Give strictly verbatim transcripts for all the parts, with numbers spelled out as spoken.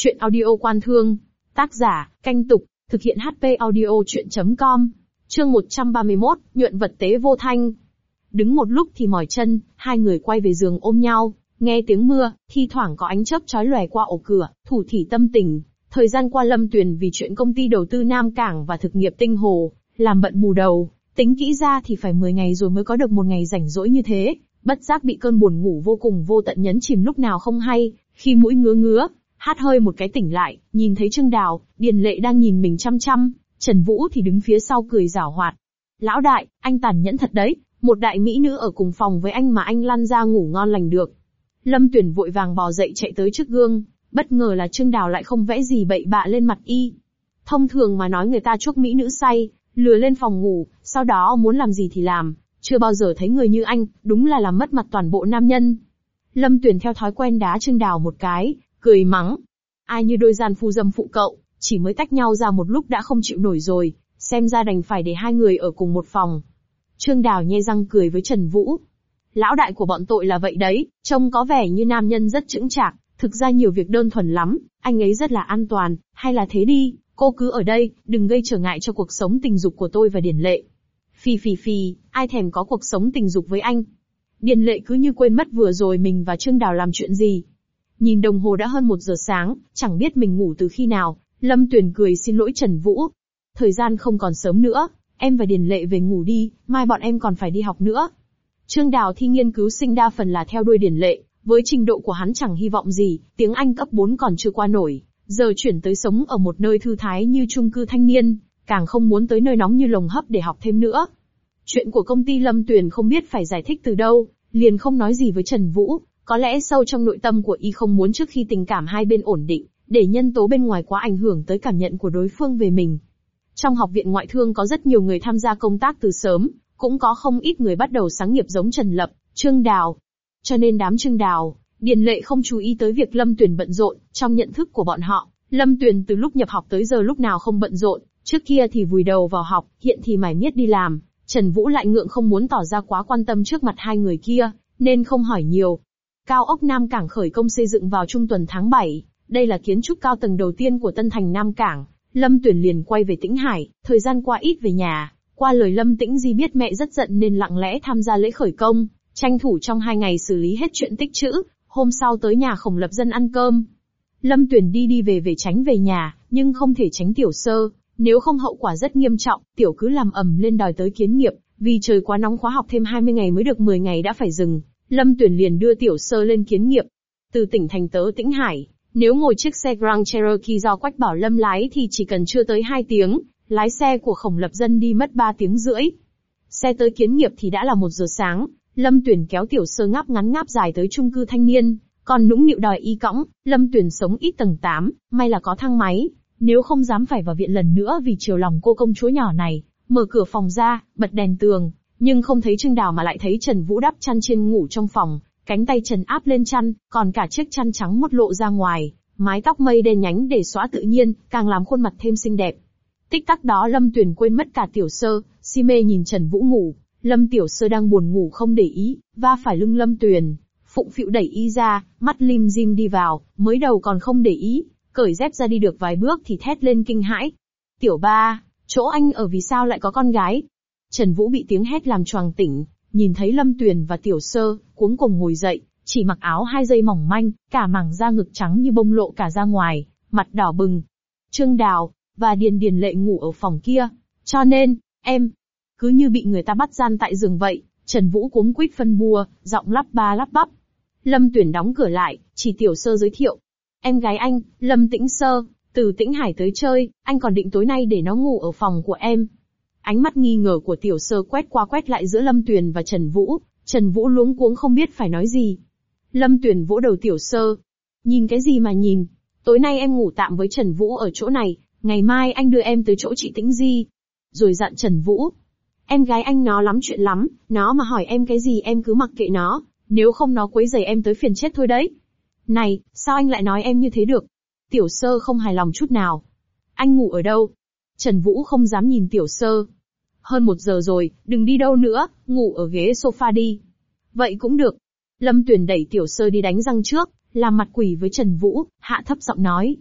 Chuyện audio Quan Thương. Tác giả, Canh Tục, thực hiện hát pê audio chuyện chấm com. Chương một trăm ba mươi mốt, nhuận vật tế vô thanh. Đứng một lúc thì mỏi chân, hai người quay về giường ôm nhau, nghe tiếng mưa, thi thoảng có ánh chớp chói lòe qua ổ cửa, thủ thỉ tâm tình. Thời gian qua Lâm Tuyền vì chuyện công ty đầu tư Nam Cảng và thực nghiệp Tinh Hồ, làm bận bù đầu, tính kỹ ra thì phải mười ngày rồi mới có được một ngày rảnh rỗi như thế, bất giác bị cơn buồn ngủ vô cùng vô tận nhấn chìm lúc nào không hay, khi mũi ngứa ngứa, hát hơi một cái tỉnh lại, nhìn thấy Trương Đào, Điền Lệ đang nhìn mình chăm chăm, Trần Vũ thì đứng phía sau cười giảo hoạt. Lão đại, anh tàn nhẫn thật đấy, một đại mỹ nữ ở cùng phòng với anh mà anh lăn ra ngủ ngon lành được. Lâm Tuyền vội vàng bò dậy chạy tới trước gương, bất ngờ là Trương Đào lại không vẽ gì bậy bạ lên mặt y. Thông thường mà nói người ta chuốc mỹ nữ say, lừa lên phòng ngủ, sau đó muốn làm gì thì làm, chưa bao giờ thấy người như anh, đúng là làm mất mặt toàn bộ nam nhân. Lâm Tuyền theo thói quen đá Trương Đào một cái, cười mắng. Ai như đôi gian phu dâm phụ cậu, chỉ mới tách nhau ra một lúc đã không chịu nổi rồi, xem ra đành phải để hai người ở cùng một phòng. Trương Đào nhe răng cười với Trần Vũ. Lão đại của bọn tội là vậy đấy, trông có vẻ như nam nhân rất chững chạc, thực ra nhiều việc đơn thuần lắm, anh ấy rất là an toàn, hay là thế đi, cô cứ ở đây, đừng gây trở ngại cho cuộc sống tình dục của tôi và Điền Lệ. Phì phì phì, ai thèm có cuộc sống tình dục với anh. Điền Lệ cứ như quên mất vừa rồi mình và Trương Đào làm chuyện gì. Nhìn đồng hồ đã hơn một giờ sáng, chẳng biết mình ngủ từ khi nào, Lâm Tuyền cười xin lỗi Trần Vũ. Thời gian không còn sớm nữa, em và Điền Lệ về ngủ đi, mai bọn em còn phải đi học nữa. Trương Đào thi nghiên cứu sinh đa phần là theo đuôi Điền Lệ, với trình độ của hắn chẳng hy vọng gì, tiếng Anh cấp bốn còn chưa qua nổi, giờ chuyển tới sống ở một nơi thư thái như chung cư thanh niên, càng không muốn tới nơi nóng như lồng hấp để học thêm nữa. Chuyện của công ty Lâm Tuyền không biết phải giải thích từ đâu, liền không nói gì với Trần Vũ, có lẽ sâu trong nội tâm của y không muốn trước khi tình cảm hai bên ổn định, để nhân tố bên ngoài quá ảnh hưởng tới cảm nhận của đối phương về mình. Trong học viện ngoại thương có rất nhiều người tham gia công tác từ sớm, cũng có không ít người bắt đầu sáng nghiệp giống Trần Lập, Trương Đào. Cho nên đám Trương Đào, Điền Lệ không chú ý tới việc Lâm Tuyền bận rộn, trong nhận thức của bọn họ, Lâm Tuyền từ lúc nhập học tới giờ lúc nào không bận rộn, trước kia thì vùi đầu vào học, hiện thì mải miết đi làm. Trần Vũ lại ngượng không muốn tỏ ra quá quan tâm trước mặt hai người kia, nên không hỏi nhiều. Cao ốc Nam Cảng khởi công xây dựng vào trung tuần tháng bảy, đây là kiến trúc cao tầng đầu tiên của Tân Thành Nam Cảng. Lâm Tuyền liền quay về Tĩnh Hải, thời gian qua ít về nhà, qua lời Lâm Tĩnh Di biết mẹ rất giận nên lặng lẽ tham gia lễ khởi công, tranh thủ trong hai ngày xử lý hết chuyện tích trữ, hôm sau tới nhà Khổng Lập Dân ăn cơm. Lâm Tuyền đi đi về về tránh về nhà, nhưng không thể tránh Tiểu Sơ, nếu không hậu quả rất nghiêm trọng, Tiểu cứ làm ầm lên đòi tới kiến nghiệp, vì trời quá nóng khóa học thêm hai mươi ngày mới được mười ngày đã phải dừng. Lâm Tuyền liền đưa Tiểu Sơ lên kiến nghiệp. Từ tỉnh thành tới Tĩnh Hải, nếu ngồi chiếc xe Grand Cherokee do Quách Bảo Lâm lái thì chỉ cần chưa tới hai tiếng, lái xe của Khổng Lập Dân đi mất ba tiếng rưỡi. Xe tới kiến nghiệp thì đã là một giờ sáng, Lâm Tuyền kéo Tiểu Sơ ngáp ngắn ngáp dài tới chung cư thanh niên, còn nũng nịu đòi y cõng. Lâm Tuyền sống ít tầng tám, may là có thang máy, nếu không dám phải vào viện lần nữa vì chiều lòng cô công chúa nhỏ này. Mở cửa phòng ra, bật đèn tường, nhưng không thấy Trương Đào mà lại thấy Trần Vũ đắp chăn trên ngủ trong phòng, cánh tay Trần áp lên chăn, còn cả chiếc chăn trắng muốt lộ ra ngoài, mái tóc mây đen nhánh để xõa tự nhiên, càng làm khuôn mặt thêm xinh đẹp. Tích tắc đó Lâm Tuyền quên mất cả Tiểu Sơ, si mê nhìn Trần Vũ ngủ. Lâm Tiểu Sơ đang buồn ngủ không để ý, va phải lưng Lâm Tuyền, phụng phịu đẩy y ra, mắt lim dim đi vào, mới đầu còn không để ý, cởi dép ra đi được vài bước thì thét lên kinh hãi. Tiểu ba, chỗ anh ở vì sao lại có con gái? Trần Vũ bị tiếng hét làm choàng tỉnh, nhìn thấy Lâm Tuyền và Tiểu Sơ, cuống cuồng ngồi dậy, chỉ mặc áo hai dây mỏng manh, cả mảng da ngực trắng như bông lộ cả ra ngoài, mặt đỏ bừng. Trương Đào và Điền Điền Lệ ngủ ở phòng kia, cho nên, em, cứ như bị người ta bắt gian tại giường vậy. Trần Vũ cuống quýt phân bua, giọng lắp ba lắp bắp. Lâm Tuyền đóng cửa lại, chỉ Tiểu Sơ giới thiệu. Em gái anh, Lâm Tĩnh Sơ, từ Tĩnh Hải tới chơi, anh còn định tối nay để nó ngủ ở phòng của em. Ánh mắt nghi ngờ của Tiểu Sơ quét qua quét lại giữa Lâm Tuyền và Trần Vũ, Trần Vũ luống cuống không biết phải nói gì. Lâm Tuyền vỗ đầu Tiểu Sơ. Nhìn cái gì mà nhìn, tối nay em ngủ tạm với Trần Vũ ở chỗ này, ngày mai anh đưa em tới chỗ chị Tĩnh Di. Rồi dặn Trần Vũ. Em gái anh nó lắm chuyện lắm, nó mà hỏi em cái gì em cứ mặc kệ nó, nếu không nó quấy rầy em tới phiền chết thôi đấy. Này, sao anh lại nói em như thế được? Tiểu Sơ không hài lòng chút nào. Anh ngủ ở đâu? Trần Vũ không dám nhìn Tiểu Sơ. Hơn một giờ rồi, đừng đi đâu nữa, ngủ ở ghế sofa đi. Vậy cũng được. Lâm Tuyền đẩy Tiểu Sơ đi đánh răng trước, làm mặt quỷ với Trần Vũ, hạ thấp giọng nói.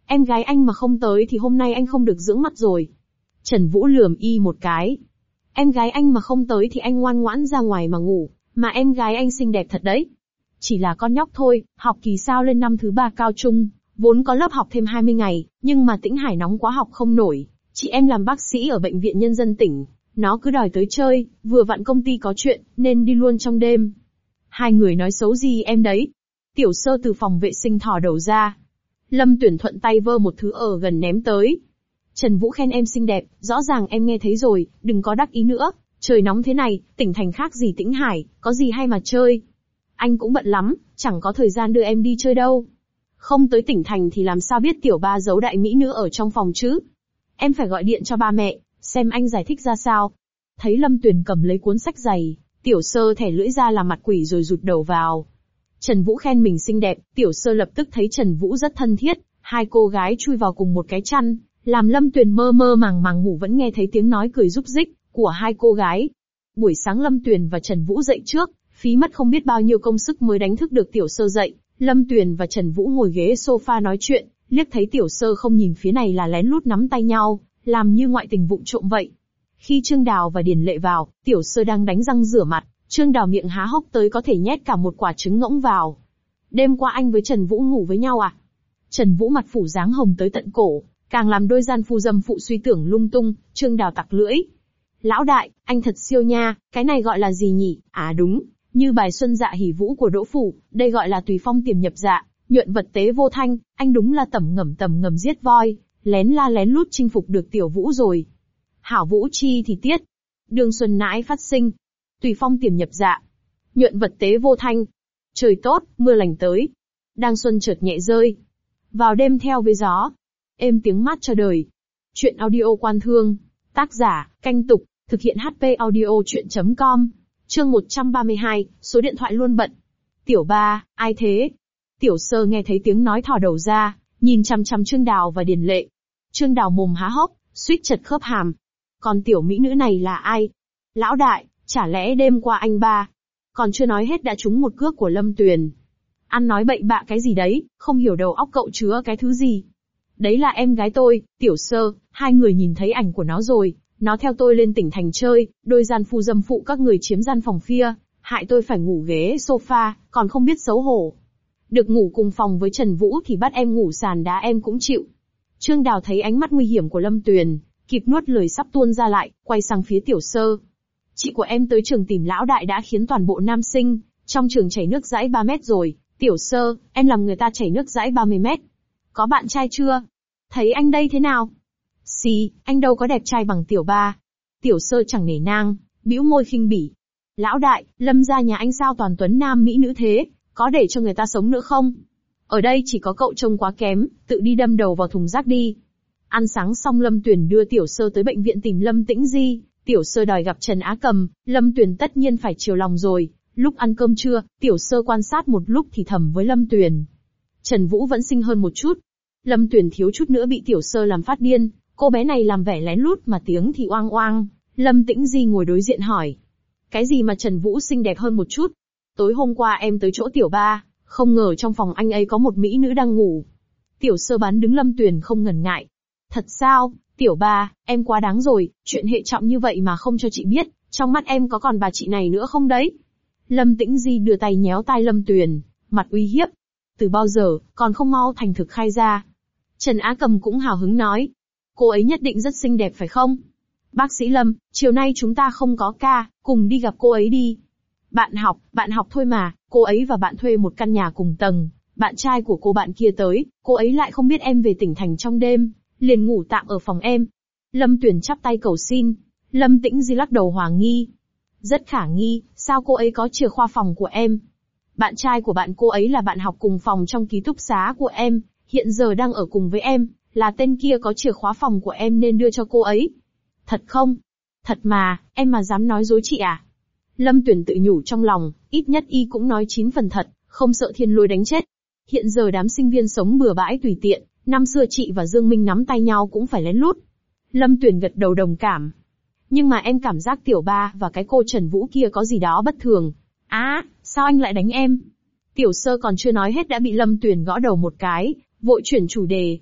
Em gái anh mà không tới thì hôm nay anh không được dưỡng mắt rồi. Trần Vũ lườm y một cái. Em gái anh mà không tới thì anh ngoan ngoãn ra ngoài mà ngủ, mà em gái anh xinh đẹp thật đấy. Chỉ là con nhóc thôi, học kỳ sao lên năm thứ ba cao trung, vốn có lớp học thêm hai mươi ngày, nhưng mà Tĩnh Hải nóng quá học không nổi. Chị em làm bác sĩ ở bệnh viện nhân dân tỉnh, nó cứ đòi tới chơi, vừa vặn công ty có chuyện, nên đi luôn trong đêm. Hai người nói xấu gì em đấy? Tiểu Sơ từ phòng vệ sinh thò đầu ra. Lâm Tuyển thuận tay vơ một thứ ở gần ném tới. Trần Vũ khen em xinh đẹp, rõ ràng em nghe thấy rồi, đừng có đắc ý nữa. Trời nóng thế này, tỉnh thành khác gì Tĩnh Hải, có gì hay mà chơi. Anh cũng bận lắm, chẳng có thời gian đưa em đi chơi đâu. Không tới tỉnh thành thì làm sao biết tiểu ba giấu đại mỹ nữ ở trong phòng chứ? Em phải gọi điện cho ba mẹ, xem anh giải thích ra sao. Thấy Lâm Tuyền cầm lấy cuốn sách dày, Tiểu Sơ thẻ lưỡi ra làm mặt quỷ rồi rụt đầu vào. Trần Vũ khen mình xinh đẹp, Tiểu Sơ lập tức thấy Trần Vũ rất thân thiết, hai cô gái chui vào cùng một cái chăn, làm Lâm Tuyền mơ mơ màng màng ngủ vẫn nghe thấy tiếng nói cười rúc rích của hai cô gái. Buổi sáng Lâm Tuyền và Trần Vũ dậy trước, phí mất không biết bao nhiêu công sức mới đánh thức được Tiểu Sơ dậy. Lâm Tuyền và Trần Vũ ngồi ghế sofa nói chuyện, liếc thấy Tiểu Sơ không nhìn phía này là lén lút nắm tay nhau, làm như ngoại tình vụng trộm vậy. Khi Trương Đào và Điền Lệ vào, Tiểu Sơ đang đánh răng rửa mặt, Trương Đào miệng há hốc tới có thể nhét cả một quả trứng ngỗng vào. Đêm qua anh với Trần Vũ ngủ với nhau à? Trần Vũ mặt phủ dáng hồng tới tận cổ, càng làm đôi gian phu dâm phụ suy tưởng lung tung. Trương Đào tặc lưỡi. Lão đại, anh thật siêu nha, cái này gọi là gì nhỉ? À đúng, như bài Xuân Dạ Hỉ Vũ của Đỗ Phủ, đây gọi là tùy phong tiềm nhập dạ, nhuận vật tế vô thanh, anh đúng là tẩm ngẩm tẩm ngầm giết voi, lén la lén lút chinh phục được Tiểu Vũ rồi. Hảo Vũ chi thì tiết, đường xuân nãi phát sinh, tùy phong tiềm nhập dạ, nhuận vật tế vô thanh. Trời tốt, mưa lành tới, đang xuân chợt nhẹ rơi, vào đêm theo với gió, êm tiếng mát cho đời. Chuyện audio Quan Thương, tác giả, Canh Tục, thực hiện hát pê audio chuyện chấm com. Chương một trăm ba mươi hai, số điện thoại luôn bận. Tiểu ba, ai thế? Tiểu Sơ nghe thấy tiếng nói thò đầu ra, nhìn chằm chằm Trương Đào và Điền Lệ. Trương Đào mồm há hốc, suýt chật khớp hàm. Còn tiểu mỹ nữ này là ai? Lão đại, chả lẽ đêm qua anh ba? Còn chưa nói hết đã trúng một cước của Lâm Tuyền. Ăn nói bậy bạ cái gì đấy, không hiểu đầu óc cậu chứa cái thứ gì. Đấy là em gái tôi, Tiểu Sơ, hai người nhìn thấy ảnh của nó rồi. Nó theo tôi lên tỉnh thành chơi, đôi gian phu dâm phụ các người chiếm gian phòng phia, hại tôi phải ngủ ghế sofa, còn không biết xấu hổ. Được ngủ cùng phòng với Trần Vũ thì bắt em ngủ sàn đá em cũng chịu. Trương Đào thấy ánh mắt nguy hiểm của Lâm Tuyền, kịp nuốt lời sắp tuôn ra lại, quay sang phía Tiểu Sơ. Chị của em tới trường tìm lão đại đã khiến toàn bộ nam sinh trong trường chảy nước dãi ba mét rồi. Tiểu Sơ, em làm người ta chảy nước dãi ba mươi mét. Có bạn trai chưa? Thấy anh đây thế nào? Xì, anh đâu có đẹp trai bằng tiểu ba. Tiểu Sơ chẳng nể nang, bĩu môi khinh bỉ. Lão đại, Lâm gia nhà anh sao toàn tuấn nam mỹ nữ thế, có để cho người ta sống nữa không? Ở đây chỉ có cậu trông quá kém, tự đi đâm đầu vào thùng rác đi. Ăn sáng xong Lâm Tuyền đưa Tiểu Sơ tới bệnh viện tìm Lâm Tĩnh Di. Tiểu Sơ đòi gặp Trần Á Cầm, Lâm Tuyền tất nhiên phải chiều lòng rồi. Lúc ăn cơm trưa, Tiểu Sơ quan sát một lúc thì thầm với Lâm Tuyền. Trần Vũ vẫn xinh hơn một chút. Lâm Tuyền thiếu chút nữa bị Tiểu Sơ làm phát điên. Cô bé này làm vẻ lén lút mà tiếng thì oang oang. Lâm Tĩnh Di ngồi đối diện hỏi. Cái gì mà Trần Vũ xinh đẹp hơn một chút? Tối hôm qua em tới chỗ tiểu ba, không ngờ trong phòng anh ấy có một mỹ nữ đang ngủ. Tiểu Sơ bán đứng Lâm Tuyền không ngần ngại. Thật sao, tiểu ba, em quá đáng rồi, chuyện hệ trọng như vậy mà không cho chị biết, trong mắt em có còn bà chị này nữa không đấy? Lâm Tĩnh Di đưa tay nhéo tai Lâm Tuyền, mặt uy hiếp. Từ bao giờ, còn không mau thành thực khai ra. Trần Á Cầm cũng hào hứng nói. Cô ấy nhất định rất xinh đẹp phải không? Bác sĩ Lâm, chiều nay chúng ta không có ca, cùng đi gặp cô ấy đi. Bạn học, bạn học thôi mà, cô ấy và bạn thuê một căn nhà cùng tầng, bạn trai của cô bạn kia tới, cô ấy lại không biết em về tỉnh thành trong đêm, liền ngủ tạm ở phòng em. Lâm Tuyền chắp tay cầu xin, Lâm Tĩnh Di lắc đầu hoài nghi. Rất khả nghi, sao cô ấy có chìa khóa phòng của em? Bạn trai của bạn cô ấy là bạn học cùng phòng trong ký túc xá của em, hiện giờ đang ở cùng với em, là tên kia có chìa khóa phòng của em nên đưa cho cô ấy. Thật không? Thật mà, em mà dám nói dối chị à? Lâm Tuyền tự nhủ trong lòng, ít nhất y cũng nói chín phần thật, không sợ thiên lôi đánh chết. Hiện giờ đám sinh viên sống bừa bãi tùy tiện, năm xưa chị và Dương Minh nắm tay nhau cũng phải lén lút. Lâm Tuyền gật đầu đồng cảm. Nhưng mà em cảm giác tiểu ba và cái cô Trần Vũ kia có gì đó bất thường. Á, à, sao anh lại đánh em? Tiểu Sơ còn chưa nói hết đã bị Lâm Tuyền gõ đầu một cái, vội chuyển chủ đề.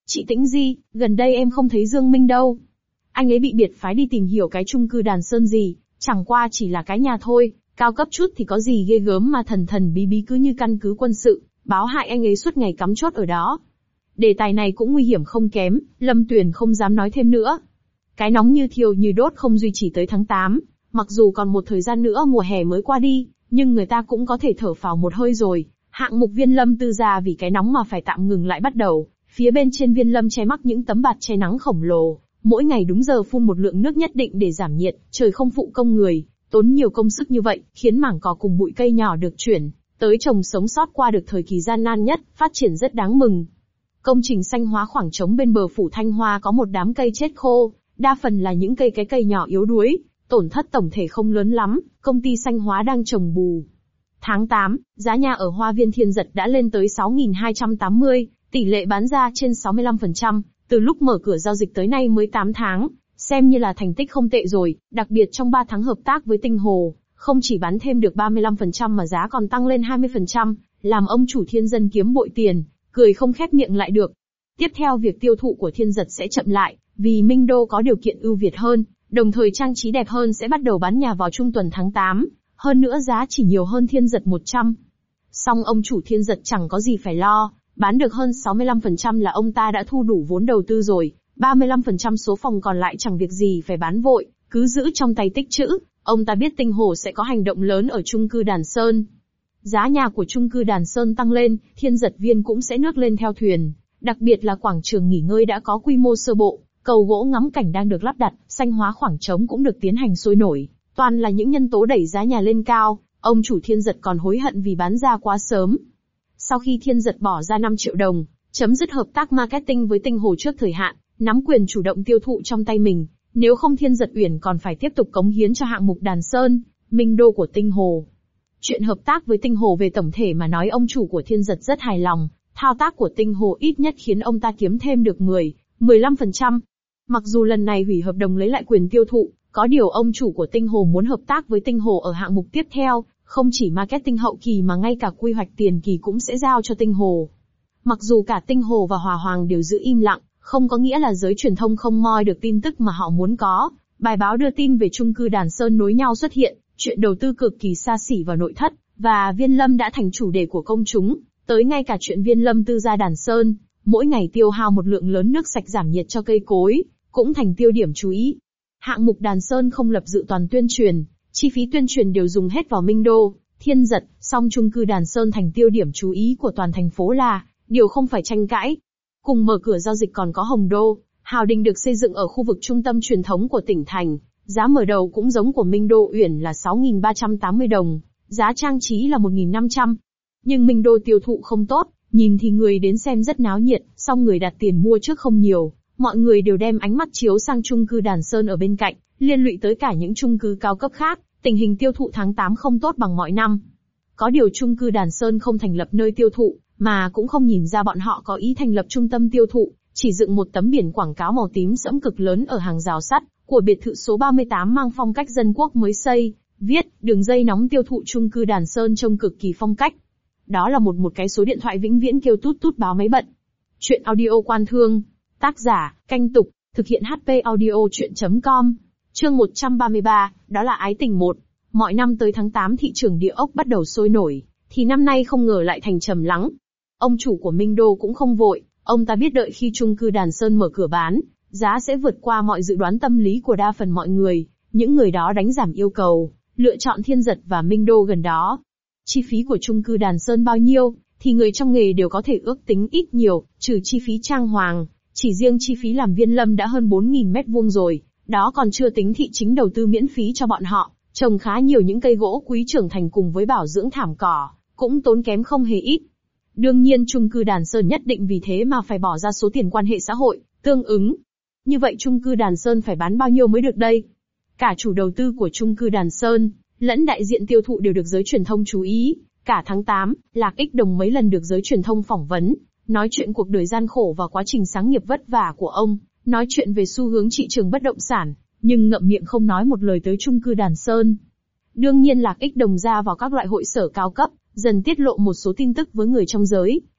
Chị Tĩnh Di, gần đây em không thấy Dương Minh đâu. Anh ấy bị biệt phái đi tìm hiểu cái chung cư Đàn Sơn gì, chẳng qua chỉ là cái nhà thôi, cao cấp chút thì có gì ghê gớm mà thần thần bí bí cứ như căn cứ quân sự, báo hại anh ấy suốt ngày cắm chốt ở đó. Đề tài này cũng nguy hiểm không kém, Lâm Tuyền không dám nói thêm nữa. Cái nóng như thiêu như đốt không duy trì tới tháng tám, mặc dù còn một thời gian nữa mùa hè mới qua đi, nhưng người ta cũng có thể thở phào một hơi rồi. Hạng mục Viên Lâm Tư gia vì cái nóng mà phải tạm ngừng lại bắt đầu, phía bên trên Viên Lâm che mắc những tấm bạt che nắng khổng lồ, mỗi ngày đúng giờ phun một lượng nước nhất định để giảm nhiệt, trời không phụ công người, tốn nhiều công sức như vậy, khiến mảng cỏ cùng bụi cây nhỏ được chuyển tới trồng sống sót qua được thời kỳ gian nan nhất, phát triển rất đáng mừng. Công trình xanh hóa khoảng trống bên bờ phủ Thanh Hoa có một đám cây chết khô, đa phần là những cây cái cây nhỏ yếu đuối, tổn thất tổng thể không lớn lắm, công ty xanh hóa đang trồng bù. Tháng tám, giá nhà ở Hoa Viên Thiên Giật đã lên tới sáu nghìn hai trăm tám mươi, tỷ lệ bán ra trên sáu mươi lăm phần trăm, từ lúc mở cửa giao dịch tới nay mới tám tháng, xem như là thành tích không tệ rồi, đặc biệt trong ba tháng hợp tác với Tinh Hồ, không chỉ bán thêm được ba mươi lăm phần trăm mà giá còn tăng lên hai mươi phần trăm, làm ông chủ Thiên Dân kiếm bội tiền, cười không khép miệng lại được. Tiếp theo việc tiêu thụ của Thiên Giật sẽ chậm lại, vì Minh Đô có điều kiện ưu việt hơn, đồng thời trang trí đẹp hơn sẽ bắt đầu bán nhà vào trung tuần tháng tám, hơn nữa giá chỉ nhiều hơn Thiên Giật một trăm. Song ông chủ Thiên Giật chẳng có gì phải lo, bán được hơn sáu mươi lăm phần trăm là ông ta đã thu đủ vốn đầu tư rồi, ba mươi lăm phần trăm số phòng còn lại chẳng việc gì phải bán vội, cứ giữ trong tay tích trữ. Ông ta biết Tinh Hồ sẽ có hành động lớn ở chung cư Đàn Sơn. Giá nhà của chung cư Đàn Sơn tăng lên, Thiên Giật Viên cũng sẽ nước lên theo thuyền, đặc biệt là quảng trường nghỉ ngơi đã có quy mô sơ bộ, cầu gỗ ngắm cảnh đang được lắp đặt, xanh hóa khoảng trống cũng được tiến hành sôi nổi, toàn là những nhân tố đẩy giá nhà lên cao. Ông chủ Thiên Giật còn hối hận vì bán ra quá sớm. Sau khi Thiên Giật bỏ ra năm triệu đồng, chấm dứt hợp tác marketing với Tinh Hồ trước thời hạn, nắm quyền chủ động tiêu thụ trong tay mình, nếu không Thiên Giật Uyển còn phải tiếp tục cống hiến cho hạng mục Đàn Sơn, Minh Đô của Tinh Hồ. Chuyện hợp tác với Tinh Hồ về tổng thể mà nói ông chủ của Thiên Giật rất hài lòng, thao tác của Tinh Hồ ít nhất khiến ông ta kiếm thêm được mười, mười lăm phần trăm. Mặc dù lần này hủy hợp đồng lấy lại quyền tiêu thụ, có điều ông chủ của Tinh Hồ muốn hợp tác với Tinh Hồ ở hạng mục tiếp theo, không chỉ marketing hậu kỳ mà ngay cả quy hoạch tiền kỳ cũng sẽ giao cho Tinh Hồ. Mặc dù cả Tinh Hồ và Hòa Hoàng đều giữ im lặng, không có nghĩa là giới truyền thông không moi được tin tức mà họ muốn có. Bài báo đưa tin về chung cư Đàn Sơn nối nhau xuất hiện, chuyện đầu tư cực kỳ xa xỉ vào nội thất, và Viên Lâm đã thành chủ đề của công chúng, tới ngay cả chuyện Viên Lâm Tư gia Đàn Sơn, mỗi ngày tiêu hao một lượng lớn nước sạch giảm nhiệt cho cây cối, cũng thành tiêu điểm chú ý. Hạng mục Đàn Sơn không lập dự toán tuyên truyền, chi phí tuyên truyền đều dùng hết vào Minh Đô, Thiên Giật, song chung cư Đàn Sơn thành tiêu điểm chú ý của toàn thành phố là điều không phải tranh cãi. Cùng mở cửa giao dịch còn có Hồng Đô, Hào Đình được xây dựng ở khu vực trung tâm truyền thống của tỉnh thành, giá mở đầu cũng giống của Minh Đô Uyển là sáu nghìn ba trăm tám mươi đồng, giá trang trí là một nghìn năm trăm. Nhưng Minh Đô tiêu thụ không tốt, nhìn thì người đến xem rất náo nhiệt, song người đặt tiền mua trước không nhiều, mọi người đều đem ánh mắt chiếu sang chung cư Đàn Sơn ở bên cạnh, liên lụy tới cả những chung cư cao cấp khác, tình hình tiêu thụ tháng tám không tốt bằng mọi năm. Có điều chung cư Đàn Sơn không thành lập nơi tiêu thụ, mà cũng không nhìn ra bọn họ có ý thành lập trung tâm tiêu thụ, chỉ dựng một tấm biển quảng cáo màu tím sẫm cực lớn ở hàng rào sắt của biệt thự số ba mươi tám mang phong cách dân quốc mới xây, viết đường dây nóng tiêu thụ chung cư Đàn Sơn trông cực kỳ phong cách. Đó là một một cái số điện thoại vĩnh viễn kêu tút tút báo máy bận. Chuyện audio quan thương, tác giả Canh Tục, thực hiện hát pê audio chuyện chấm com. Chương một trăm ba mươi ba, đó là ái tình một. Mọi năm tới tháng tám thị trường địa ốc bắt đầu sôi nổi, thì năm nay không ngờ lại thành trầm lắng. Ông chủ của Minh Đô cũng không vội, ông ta biết đợi khi chung cư Đàn Sơn mở cửa bán, giá sẽ vượt qua mọi dự đoán tâm lý của đa phần mọi người, những người đó đánh giảm yêu cầu, lựa chọn Thiên Giật và Minh Đô gần đó. Chi phí của chung cư Đàn Sơn bao nhiêu, thì người trong nghề đều có thể ước tính ít nhiều, trừ chi phí trang hoàng, chỉ riêng chi phí làm Viên Lâm đã hơn bốn nghìn mét vuông rồi, đó còn chưa tính thị chính đầu tư miễn phí cho bọn họ, trồng khá nhiều những cây gỗ quý trưởng thành cùng với bảo dưỡng thảm cỏ, cũng tốn kém không hề ít. Đương nhiên chung cư Đàn Sơn nhất định vì thế mà phải bỏ ra số tiền quan hệ xã hội tương ứng. Như vậy chung cư Đàn Sơn phải bán bao nhiêu mới được đây? Cả chủ đầu tư của chung cư Đàn Sơn, lẫn đại diện tiêu thụ đều được giới truyền thông chú ý. Cả tháng tám, Lạc Ích Đồng mấy lần được giới truyền thông phỏng vấn, nói chuyện cuộc đời gian khổ và quá trình sáng nghiệp vất vả của ông, nói chuyện về xu hướng thị trường bất động sản, nhưng ngậm miệng không nói một lời tới chung cư Đàn Sơn. Đương nhiên Lạc Ích Đồng ra vào các loại hội sở cao cấp, dần tiết lộ một số tin tức với người trong giới,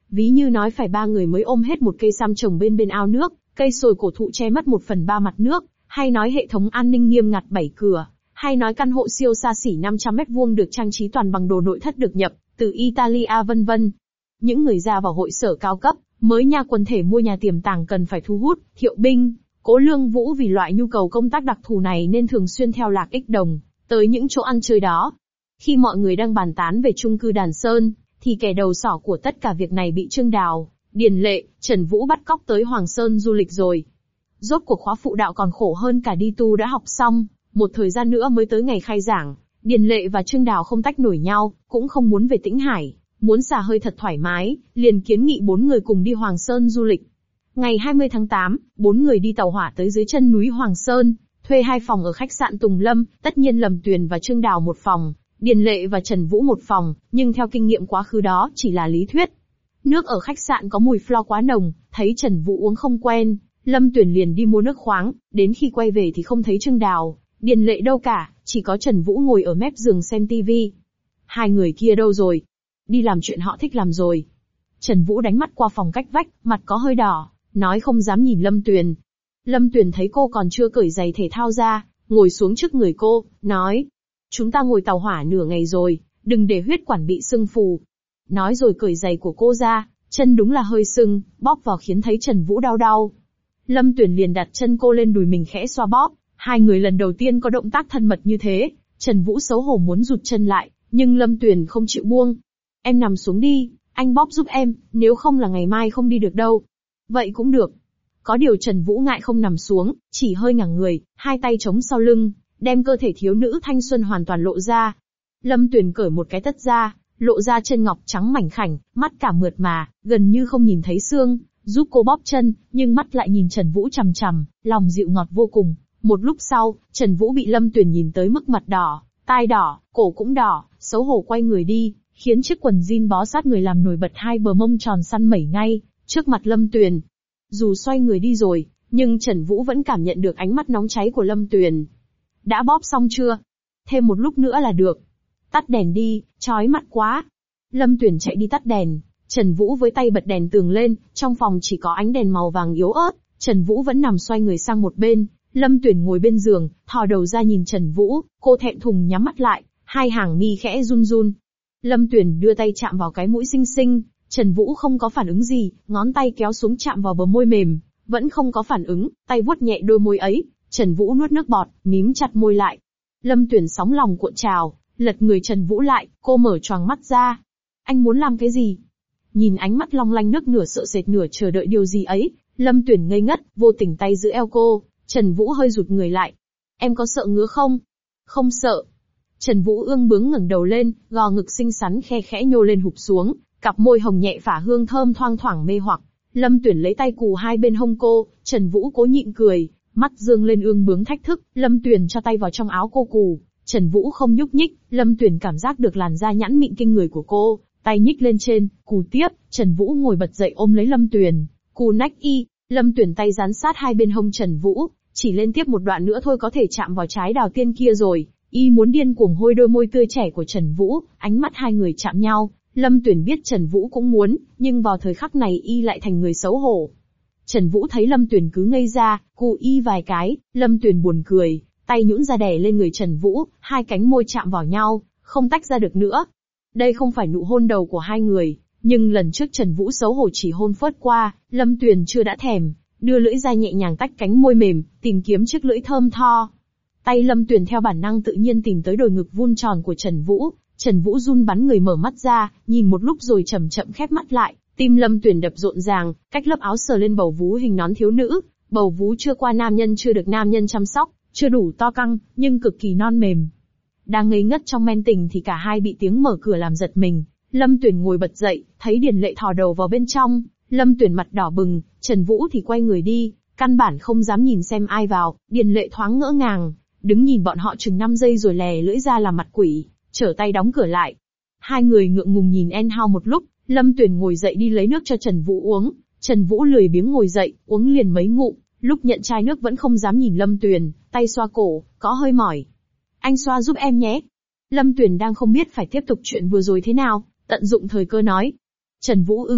Ví như nói phải ba người mới ôm hết một cây sam trồng bên bên ao nước, cây sồi cổ thụ che mất một phần ba mặt nước, hay nói hệ thống an ninh nghiêm ngặt bảy cửa, hay nói căn hộ siêu xa xỉ năm trăm mét vuông được trang trí toàn bằng đồ nội thất được nhập từ Italia vân vân. Những người ra vào hội sở cao cấp, mới nha quần thể mua nhà tiềm tàng cần phải thu hút, Thiệu Binh, Cố Lương Vũ vì loại nhu cầu công tác đặc thù này nên thường xuyên theo Lạc Ích Đồng, tới những chỗ ăn chơi đó. Khi mọi người đang bàn tán về chung cư Đàn Sơn, thì kẻ đầu sỏ của tất cả việc này bị Trương Đào, Điền Lệ, Trần Vũ bắt cóc tới Hoàng Sơn du lịch rồi. Rốt cuộc khóa phụ đạo còn khổ hơn cả đi tu đã học xong, một thời gian nữa mới tới ngày khai giảng. Điền Lệ và Trương Đào không tách nổi nhau, cũng không muốn về Tĩnh Hải, muốn xả hơi thật thoải mái, liền kiến nghị bốn người cùng đi Hoàng Sơn du lịch. Ngày hai mươi tháng tám, bốn người đi tàu hỏa tới dưới chân núi Hoàng Sơn, thuê hai phòng ở khách sạn Tùng Lâm, tất nhiên Lâm Tuyền và Trương Đào một phòng, Điền Lệ và Trần Vũ một phòng, nhưng theo kinh nghiệm quá khứ đó chỉ là lý thuyết. Nước ở khách sạn có mùi flo quá nồng, thấy Trần Vũ uống không quen, Lâm Tuyền liền đi mua nước khoáng, đến khi quay về thì không thấy Trương Đào, Điền Lệ đâu cả, chỉ có Trần Vũ ngồi ở mép giường xem tivi. Hai người kia đâu rồi? Đi làm chuyện họ thích làm rồi. Trần Vũ đánh mắt qua phòng cách vách, mặt có hơi đỏ, nói không dám nhìn Lâm Tuyền. Lâm Tuyền thấy cô còn chưa cởi giày thể thao ra, ngồi xuống trước người cô, nói: chúng ta ngồi tàu hỏa nửa ngày rồi, đừng để huyết quản bị sưng phù. Nói rồi cởi giày của cô ra, chân đúng là hơi sưng, bóp vào khiến thấy Trần Vũ đau đau. Lâm Tuyền liền đặt chân cô lên đùi mình khẽ xoa bóp, hai người lần đầu tiên có động tác thân mật như thế, Trần Vũ xấu hổ muốn rụt chân lại, nhưng Lâm Tuyền không chịu buông. Em nằm xuống đi, anh bóp giúp em, nếu không là ngày mai không đi được đâu. Vậy cũng được. Có điều Trần Vũ ngại không nằm xuống, chỉ hơi ngả người, hai tay chống sau lưng, đem cơ thể thiếu nữ thanh xuân hoàn toàn lộ ra. Lâm Tuyền cởi một cái tất ra, lộ ra chân ngọc trắng mảnh khảnh, mắt cả mượt mà, gần như không nhìn thấy xương, giúp cô bóp chân, nhưng mắt lại nhìn Trần Vũ chằm chằm, lòng dịu ngọt vô cùng. Một lúc sau, Trần Vũ bị Lâm Tuyền nhìn tới mức mặt đỏ, tai đỏ, cổ cũng đỏ, xấu hổ quay người đi, khiến chiếc quần jean bó sát người làm nổi bật hai bờ mông tròn săn mẩy ngay trước mặt Lâm Tuyền. Dù xoay người đi rồi, nhưng Trần Vũ vẫn cảm nhận được ánh mắt nóng cháy của Lâm Tuyền. Đã bóp xong chưa? Thêm một lúc nữa là được. Tắt đèn đi, chói mắt quá. Lâm Tuyền chạy đi tắt đèn, Trần Vũ với tay bật đèn tường lên, trong phòng chỉ có ánh đèn màu vàng yếu ớt, Trần Vũ vẫn nằm xoay người sang một bên, Lâm Tuyền ngồi bên giường, thò đầu ra nhìn Trần Vũ, cô thẹn thùng nhắm mắt lại, hai hàng mi khẽ run run. Lâm Tuyền đưa tay chạm vào cái mũi xinh xinh, Trần Vũ không có phản ứng gì, ngón tay kéo xuống chạm vào bờ môi mềm, vẫn không có phản ứng, tay vuốt nhẹ đôi môi ấy, Trần Vũ nuốt nước bọt, mím chặt môi lại. Lâm Tuyền sóng lòng cuộn trào, lật người Trần Vũ lại, cô mở choàng mắt ra. Anh muốn làm cái gì? Nhìn ánh mắt long lanh nước nửa sợ sệt nửa chờ đợi điều gì ấy, Lâm Tuyền ngây ngất, vô tình tay giữ eo cô, Trần Vũ hơi rụt người lại. Em có sợ ngứa không? Không sợ. Trần Vũ ương bướng ngẩng đầu lên, gò ngực xinh xắn khe khẽ nhô lên hụp xuống, cặp môi hồng nhẹ phả hương thơm thoang thoảng mê hoặc. Lâm Tuyền lấy tay cù hai bên hông cô, Trần Vũ cố nhịn cười, mắt dương lên ương bướng thách thức, Lâm Tuyền cho tay vào trong áo cô cù. Trần Vũ không nhúc nhích, Lâm Tuyền cảm giác được làn da nhẵn mịn kinh người của cô, tay nhích lên trên, cù tiếp, Trần Vũ ngồi bật dậy ôm lấy Lâm Tuyền, cù nách y, Lâm Tuyền tay dán sát hai bên hông Trần Vũ, chỉ lên tiếp một đoạn nữa thôi có thể chạm vào trái đào tiên kia rồi, y muốn điên cuồng hôi đôi môi tươi trẻ của Trần Vũ, ánh mắt hai người chạm nhau, Lâm Tuyền biết Trần Vũ cũng muốn, nhưng vào thời khắc này y lại thành người xấu hổ. Trần Vũ thấy Lâm Tuyền cứ ngây ra, cù y vài cái, Lâm Tuyền buồn cười, tay nhũn ra đè lên người Trần Vũ, hai cánh môi chạm vào nhau, không tách ra được nữa. Đây không phải nụ hôn đầu của hai người, nhưng lần trước Trần Vũ xấu hổ chỉ hôn phớt qua, Lâm Tuyền chưa đã thèm, đưa lưỡi ra nhẹ nhàng tách cánh môi mềm, tìm kiếm chiếc lưỡi thơm tho. Tay Lâm Tuyền theo bản năng tự nhiên tìm tới đồi ngực vun tròn của Trần Vũ, Trần Vũ run bắn người mở mắt ra, nhìn một lúc rồi chậm chậm khép mắt lại, tim Lâm Tuyền đập rộn ràng, cách lớp áo sờ lên bầu vú hình nón thiếu nữ, bầu vú chưa qua nam nhân chưa được nam nhân chăm sóc, chưa đủ to căng, nhưng cực kỳ non mềm. Đang ngây ngất trong men tình thì cả hai bị tiếng mở cửa làm giật mình, Lâm Tuyền ngồi bật dậy, thấy Điền Lệ thò đầu vào bên trong, Lâm Tuyền mặt đỏ bừng, Trần Vũ thì quay người đi, căn bản không dám nhìn xem ai vào, Điền Lệ thoáng ngỡ ngàng, đứng nhìn bọn họ chừng năm giây rồi lè lưỡi ra làm mặt quỷ, trở tay đóng cửa lại. Hai người ngượng ngùng nhìn En Hao một lúc, Lâm Tuyền ngồi dậy đi lấy nước cho Trần Vũ uống, Trần Vũ lười biếng ngồi dậy, uống liền mấy ngụm, lúc nhận chai nước vẫn không dám nhìn Lâm Tuyền, tay xoa cổ, có hơi mỏi. Anh xoa giúp em nhé. Lâm Tuyền đang không biết phải tiếp tục chuyện vừa rồi thế nào, tận dụng thời cơ nói. Trần Vũ ừm,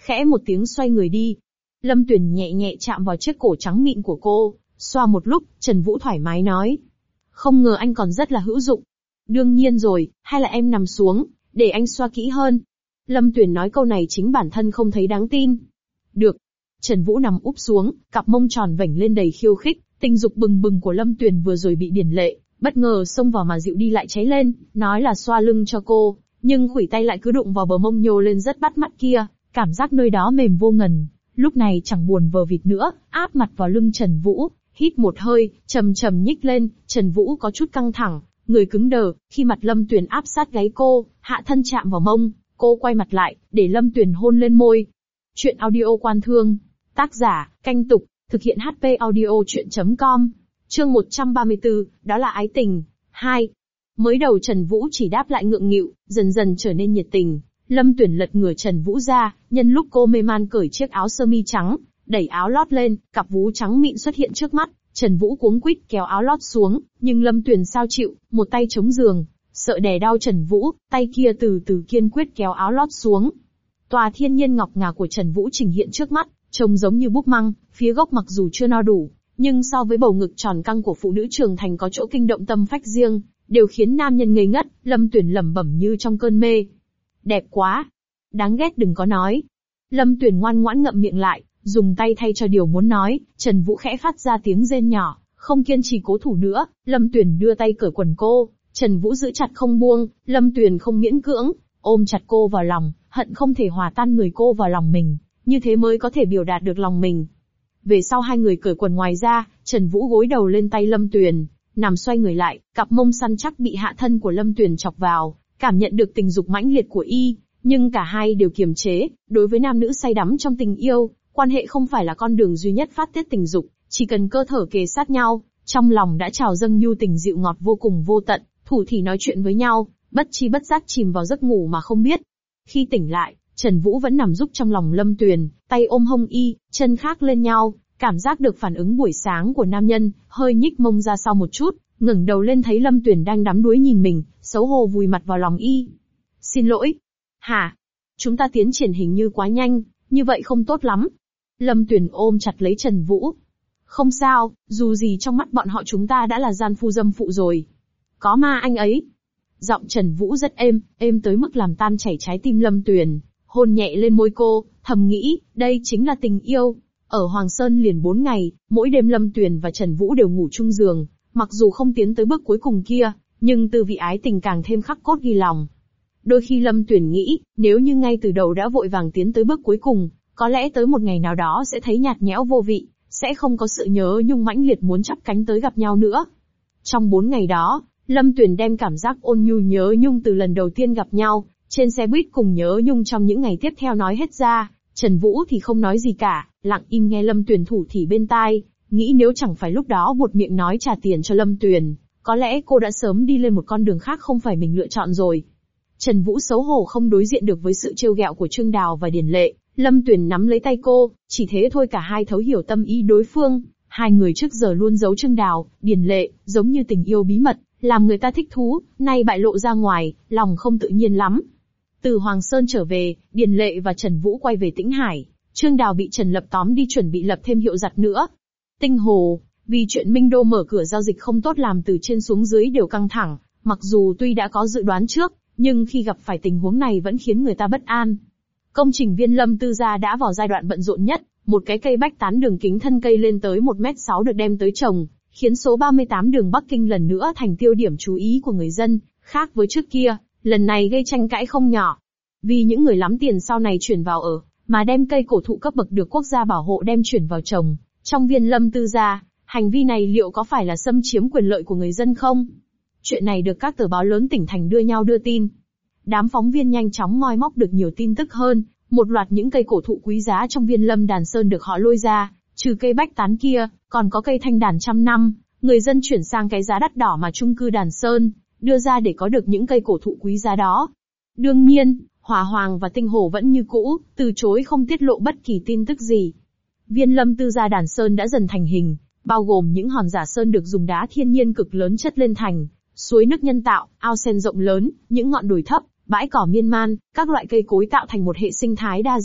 khẽ một tiếng xoay người đi. Lâm Tuyền nhẹ nhẹ chạm vào chiếc cổ trắng mịn của cô, xoa một lúc, Trần Vũ thoải mái nói. Không ngờ anh còn rất là hữu dụng. Đương nhiên rồi, hay là em nằm xuống, để anh xoa kỹ hơn. Lâm Tuyền nói câu này chính bản thân không thấy đáng tin. Được. Trần Vũ nằm úp xuống, cặp mông tròn vểnh lên đầy khiêu khích, tình dục bừng bừng của Lâm Tuyền vừa rồi bị Điền Lệ bất ngờ xông vào mà dịu đi lại cháy lên, nói là xoa lưng cho cô, nhưng khuỷu tay lại cứ đụng vào bờ mông nhô lên rất bắt mắt kia, cảm giác nơi đó mềm vô ngần. Lúc này chẳng buồn vờ vịt nữa, áp mặt vào lưng Trần Vũ, hít một hơi, trầm trầm nhích lên. Trần Vũ có chút căng thẳng, người cứng đờ, khi mặt Lâm Tuyền áp sát gáy cô, hạ thân chạm vào mông, cô quay mặt lại, để Lâm Tuyền hôn lên môi. Chuyện audio Quan Thương. Tác giả, Canh Tục, thực hiện hát pê audio chuyện chấm com. Chương một trăm ba mươi tư, đó là ái tình. hai. Mới đầu Trần Vũ chỉ đáp lại ngượng nghịu, dần dần trở nên nhiệt tình. Lâm Tuyền lật ngửa Trần Vũ ra, nhân lúc cô mê man cởi chiếc áo sơ mi trắng, đẩy áo lót lên, cặp vú trắng mịn xuất hiện trước mắt. Trần Vũ cuống quýt kéo áo lót xuống, nhưng Lâm Tuyền sao chịu, một tay chống giường, sợ đè đau Trần Vũ, tay kia từ từ kiên quyết kéo áo lót xuống. Tòa thiên nhiên ngọc ngà của Trần Vũ trình hiện trước mắt, trông giống như búp măng, phía gốc mặc dù chưa no đủ, nhưng so với bầu ngực tròn căng của phụ nữ trưởng thành có chỗ kinh động tâm phách riêng, đều khiến nam nhân ngây ngất. Lâm Tuyền lẩm bẩm như trong cơn mê. Đẹp quá. Đáng ghét đừng có nói. Lâm Tuyền ngoan ngoãn ngậm miệng lại, dùng tay thay cho điều muốn nói. Trần Vũ khẽ phát ra tiếng rên nhỏ, không kiên trì cố thủ nữa. Lâm Tuyền đưa tay cởi quần cô, Trần Vũ giữ chặt không buông. Lâm Tuyền không miễn cưỡng, ôm chặt cô vào lòng, hận không thể hòa tan người cô vào lòng mình, như thế mới có thể biểu đạt được lòng mình. Về sau hai người cởi quần ngoài ra, Trần Vũ gối đầu lên tay Lâm Tuyền, nằm xoay người lại, cặp mông săn chắc bị hạ thân của Lâm Tuyền chọc vào, cảm nhận được tình dục mãnh liệt của y, nhưng cả hai đều kiềm chế. Đối với nam nữ say đắm trong tình yêu, quan hệ không phải là con đường duy nhất phát tiết tình dục, chỉ cần cơ thể kề sát nhau, trong lòng đã trào dâng nhu tình dịu ngọt vô cùng vô tận, thủ thỉ nói chuyện với nhau, bất chi bất giác chìm vào giấc ngủ mà không biết. Khi tỉnh lại, Trần Vũ vẫn nằm rúc trong lòng Lâm Tuyền, tay ôm hông y, chân khác lên nhau, cảm giác được phản ứng buổi sáng của nam nhân, hơi nhích mông ra sau một chút, ngẩng đầu lên thấy Lâm Tuyền đang đắm đuối nhìn mình, xấu hổ vùi mặt vào lòng y. Xin lỗi. Hả? Chúng ta tiến triển hình như quá nhanh, như vậy không tốt lắm. Lâm Tuyền ôm chặt lấy Trần Vũ. Không sao, dù gì trong mắt bọn họ chúng ta đã là gian phu dâm phụ rồi. Có ma anh ấy. Giọng Trần Vũ rất êm, êm tới mức làm tan chảy trái tim Lâm Tuyền, hôn nhẹ lên môi cô, thầm nghĩ, đây chính là tình yêu. Ở Hoàng Sơn liền bốn ngày, mỗi đêm Lâm Tuyền và Trần Vũ đều ngủ chung giường, mặc dù không tiến tới bước cuối cùng kia, nhưng tư vị ái tình càng thêm khắc cốt ghi lòng. Đôi khi Lâm Tuyền nghĩ, nếu như ngay từ đầu đã vội vàng tiến tới bước cuối cùng, có lẽ tới một ngày nào đó sẽ thấy nhạt nhẽo vô vị, sẽ không có sự nhớ nhung mãnh liệt muốn chắp cánh tới gặp nhau nữa. Trong bốn ngày đó, Lâm Tuyền đem cảm giác ôn nhu nhớ nhung từ lần đầu tiên gặp nhau, trên xe buýt cùng nhớ nhung trong những ngày tiếp theo nói hết ra. Trần Vũ thì không nói gì cả, lặng im nghe Lâm Tuyền thủ thỉ bên tai, nghĩ nếu chẳng phải lúc đó buột miệng nói trả tiền cho Lâm Tuyền, có lẽ cô đã sớm đi lên một con đường khác không phải mình lựa chọn rồi. Trần Vũ xấu hổ không đối diện được với sự trêu ghẹo của Trương Đào và Điền Lệ, Lâm Tuyền nắm lấy tay cô, chỉ thế thôi cả hai thấu hiểu tâm ý đối phương. Hai người trước giờ luôn giấu Trương Đào, Điền Lệ, giống như tình yêu bí mật, làm người ta thích thú, nay bại lộ ra ngoài, lòng không tự nhiên lắm. Từ Hoàng Sơn trở về, Điền Lệ và Trần Vũ quay về Tĩnh Hải, Trương Đào bị Trần Lập tóm đi chuẩn bị lập thêm hiệu giặt nữa. Tinh Hồ, vì chuyện Minh Đô mở cửa giao dịch không tốt làm từ trên xuống dưới đều căng thẳng, mặc dù tuy đã có dự đoán trước, nhưng khi gặp phải tình huống này vẫn khiến người ta bất an. Công trình viên Lâm Tư gia đã vào giai đoạn bận rộn nhất, một cái cây bách tán đường kính thân cây lên tới một mét sáu được đem tới trồng, khiến số ba mươi tám đường Bắc Kinh lần nữa thành tiêu điểm chú ý của người dân, khác với trước kia, lần này gây tranh cãi không nhỏ. Vì những người lắm tiền sau này chuyển vào ở, mà đem cây cổ thụ cấp bậc được quốc gia bảo hộ đem chuyển vào trồng, trong viên Lâm Tư gia, hành vi này liệu có phải là xâm chiếm quyền lợi của người dân không? Chuyện này được các tờ báo lớn tỉnh thành đưa nhau đưa tin. Đám phóng viên nhanh chóng moi móc được nhiều tin tức hơn, một loạt những cây cổ thụ quý giá trong viên Lâm Đàn Sơn được họ lôi ra, trừ cây bách tán kia, còn có cây thanh đàn trăm năm, người dân chuyển sang cái giá đắt đỏ mà chung cư Đàn Sơn đưa ra để có được những cây cổ thụ quý giá đó. Đương nhiên, Hỏa Hoàng và Tinh Hồ vẫn như cũ, từ chối không tiết lộ bất kỳ tin tức gì. Viên Lâm Tư gia Đàn Sơn đã dần thành hình, bao gồm những hòn giả sơn được dùng đá thiên nhiên cực lớn chất lên thành, suối nước nhân tạo, ao sen rộng lớn, những ngọn đồi thấp, bãi cỏ miên man, các loại cây cối tạo thành một hệ sinh thái đa dạng,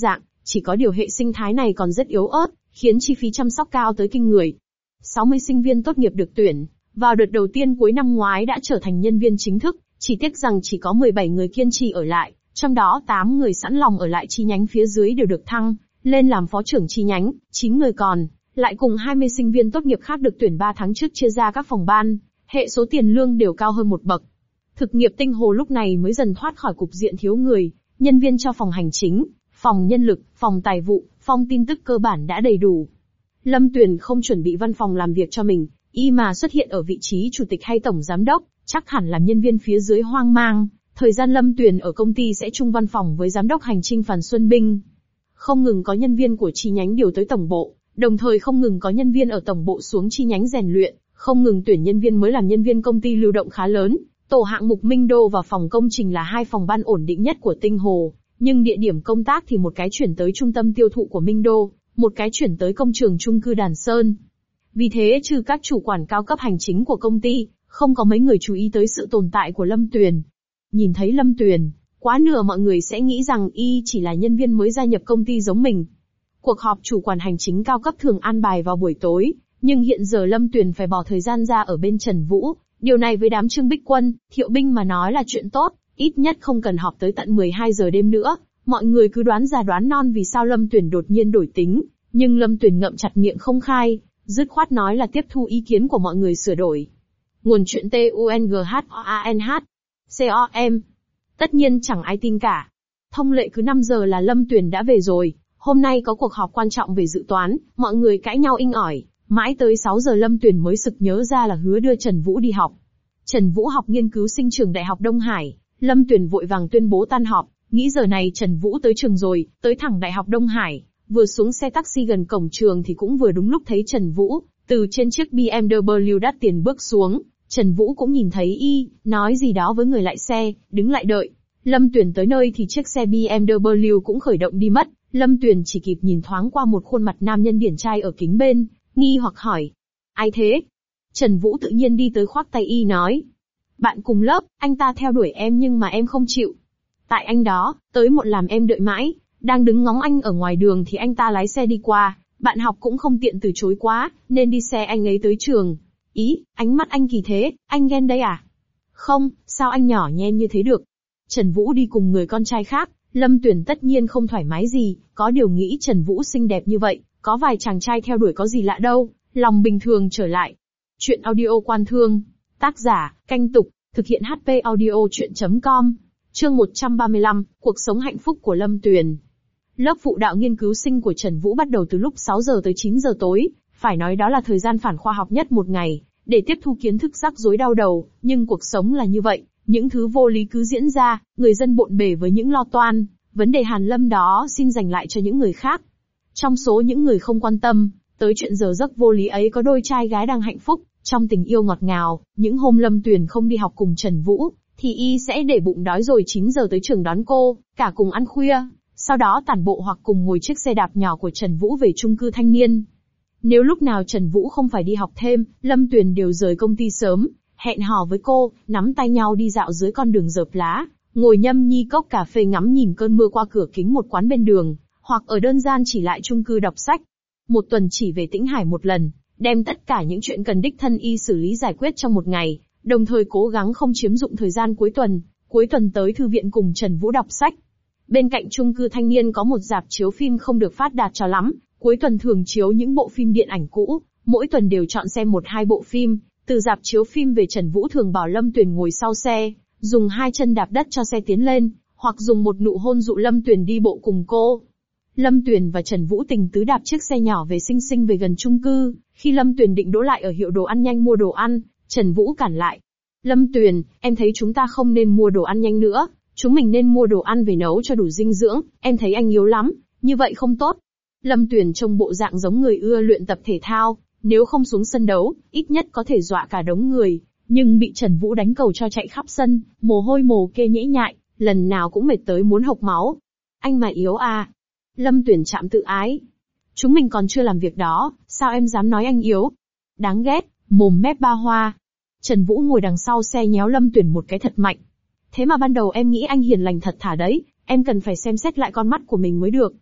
chỉ có điều hệ sinh thái này còn rất yếu ớt, khiến chi phí chăm sóc cao tới kinh người. sáu mươi sinh viên tốt nghiệp được tuyển, vào đợt đầu tiên cuối năm ngoái đã trở thành nhân viên chính thức, chỉ tiếc rằng chỉ có mười bảy người kiên trì ở lại, trong đó tám người sẵn lòng ở lại chi nhánh phía dưới đều được thăng lên làm phó trưởng chi nhánh, chín người còn lại cùng hai mươi sinh viên tốt nghiệp khác được tuyển ba tháng trước chia ra các phòng ban, hệ số tiền lương đều cao hơn một bậc. Thực nghiệp Tinh Hồ lúc này mới dần thoát khỏi cục diện thiếu người, nhân viên cho phòng hành chính, phòng nhân lực, phòng tài vụ, phòng tin tức cơ bản đã đầy đủ. Lâm Tuyền không chuẩn bị văn phòng làm việc cho mình, y mà xuất hiện ở vị trí chủ tịch hay tổng giám đốc, chắc hẳn làm nhân viên phía dưới hoang mang. Thời gian Lâm Tuyền ở công ty sẽ chung văn phòng với giám đốc hành chính Phan Xuân Binh. Không ngừng có nhân viên của chi nhánh điều tới tổng bộ, đồng thời không ngừng có nhân viên ở tổng bộ xuống chi nhánh rèn luyện, không ngừng tuyển nhân viên mới làm nhân viên công ty lưu động khá lớn. Tổ hạng mục Minh Đô và phòng công trình là hai phòng ban ổn định nhất của Tinh Hồ, nhưng địa điểm công tác thì một cái chuyển tới trung tâm tiêu thụ của Minh Đô, một cái chuyển tới công trường chung cư Đàn Sơn. Vì thế trừ các chủ quản cao cấp hành chính của công ty, không có mấy người chú ý tới sự tồn tại của Lâm Tuyền. Nhìn thấy Lâm Tuyền, quá nửa mọi người sẽ nghĩ rằng y chỉ là nhân viên mới gia nhập công ty giống mình. Cuộc họp chủ quản hành chính cao cấp thường an bài vào buổi tối, nhưng hiện giờ Lâm Tuyền phải bỏ thời gian ra ở bên Trần Vũ. Điều này với đám Trương Bích Quân, Thiệu Binh mà nói là chuyện tốt, ít nhất không cần họp tới tận mười hai giờ đêm nữa. Mọi người cứ đoán già đoán non vì sao Lâm Tuyền đột nhiên đổi tính, nhưng Lâm Tuyền ngậm chặt miệng không khai, dứt khoát nói là tiếp thu ý kiến của mọi người sửa đổi. Nguồn chuyện T U N G H O A N H C O M. Tất nhiên chẳng ai tin cả. Thông lệ cứ năm giờ là Lâm Tuyền đã về rồi, hôm nay có cuộc họp quan trọng về dự toán, mọi người cãi nhau inh ỏi. Mãi tới sáu giờ Lâm Tuyền mới sực nhớ ra là hứa đưa Trần Vũ đi học. Trần Vũ học nghiên cứu sinh trường Đại học Đông Hải, Lâm Tuyền vội vàng tuyên bố tan họp, nghĩ giờ này Trần Vũ tới trường rồi, tới thẳng Đại học Đông Hải, vừa xuống xe taxi gần cổng trường thì cũng vừa đúng lúc thấy Trần Vũ, từ trên chiếc B M W đắt tiền bước xuống, Trần Vũ cũng nhìn thấy y, nói gì đó với người lại xe, đứng lại đợi. Lâm Tuyền tới nơi thì chiếc xe B M W cũng khởi động đi mất, Lâm Tuyền chỉ kịp nhìn thoáng qua một khuôn mặt nam nhân điển trai ở kính bên, nghi hoặc hỏi. Ai thế? Trần Vũ tự nhiên đi tới khoác tay y nói. Bạn cùng lớp, anh ta theo đuổi em nhưng mà em không chịu. Tại anh đó, tới muộn làm em đợi mãi, đang đứng ngóng anh ở ngoài đường thì anh ta lái xe đi qua, bạn học cũng không tiện từ chối quá, nên đi xe anh ấy tới trường. Ý, ánh mắt anh kỳ thế, anh ghen đấy à? Không, sao anh nhỏ nhen như thế được? Trần Vũ đi cùng người con trai khác, Lâm Tuyền tất nhiên không thoải mái gì, có điều nghĩ Trần Vũ xinh đẹp như vậy, có vài chàng trai theo đuổi có gì lạ đâu, lòng bình thường trở lại. Chuyện audio Quan Thương, tác giả, Canh Tục, thực hiện H P audio chuyện chấm com, chương một trăm ba mươi lăm, cuộc sống hạnh phúc của Lâm Tuyền. Lớp phụ đạo nghiên cứu sinh của Trần Vũ bắt đầu từ lúc sáu giờ tới chín giờ tối, phải nói đó là thời gian phản khoa học nhất một ngày, để tiếp thu kiến thức rắc rối đau đầu, nhưng cuộc sống là như vậy, những thứ vô lý cứ diễn ra, người dân bộn bề với những lo toan, vấn đề hàn lâm đó xin dành lại cho những người khác. Trong số những người không quan tâm tới chuyện giờ giấc vô lý ấy có đôi trai gái đang hạnh phúc, trong tình yêu ngọt ngào, những hôm Lâm Tuyền không đi học cùng Trần Vũ, thì y sẽ để bụng đói rồi chín giờ tới trường đón cô, cả cùng ăn khuya, sau đó tản bộ hoặc cùng ngồi chiếc xe đạp nhỏ của Trần Vũ về chung cư thanh niên. Nếu lúc nào Trần Vũ không phải đi học thêm, Lâm Tuyền đều rời công ty sớm, hẹn hò với cô, nắm tay nhau đi dạo dưới con đường rợp lá, ngồi nhâm nhi cốc cà phê ngắm nhìn cơn mưa qua cửa kính một quán bên đường, hoặc ở đơn gian chỉ lại chung cư đọc sách. Một tuần chỉ về Tĩnh Hải một lần, đem tất cả những chuyện cần đích thân y xử lý giải quyết trong một ngày, đồng thời cố gắng không chiếm dụng thời gian cuối tuần, cuối tuần tới thư viện cùng Trần Vũ đọc sách. Bên cạnh chung cư thanh niên có một rạp chiếu phim không được phát đạt cho lắm, cuối tuần thường chiếu những bộ phim điện ảnh cũ, mỗi tuần đều chọn xem một hai bộ phim, từ rạp chiếu phim về Trần Vũ thường bảo Lâm Tuyền ngồi sau xe, dùng hai chân đạp đất cho xe tiến lên, hoặc dùng một nụ hôn dụ Lâm Tuyền đi bộ cùng cô. Lâm Tuyền và Trần Vũ tình tứ đạp chiếc xe nhỏ về xinh xinh về gần chung cư, khi Lâm Tuyền định đỗ lại ở hiệu đồ ăn nhanh mua đồ ăn, Trần Vũ cản lại. Lâm Tuyền, em thấy chúng ta không nên mua đồ ăn nhanh nữa, chúng mình nên mua đồ ăn về nấu cho đủ dinh dưỡng, em thấy anh yếu lắm, như vậy không tốt. Lâm Tuyền trông bộ dạng giống người ưa luyện tập thể thao, nếu không xuống sân đấu, ít nhất có thể dọa cả đống người, nhưng bị Trần Vũ đánh cầu cho chạy khắp sân, mồ hôi mồ kê nhễ nhại, lần nào cũng mệt tới muốn hộc máu. Anh mà yếu à? Lâm Tuyền chạm tự ái. Chúng mình còn chưa làm việc đó, sao em dám nói anh yếu? Đáng ghét, mồm mép ba hoa. Trần Vũ ngồi đằng sau xe nhéo Lâm Tuyền một cái thật mạnh. Thế mà ban đầu em nghĩ anh hiền lành thật thà đấy, em cần phải xem xét lại con mắt của mình mới được.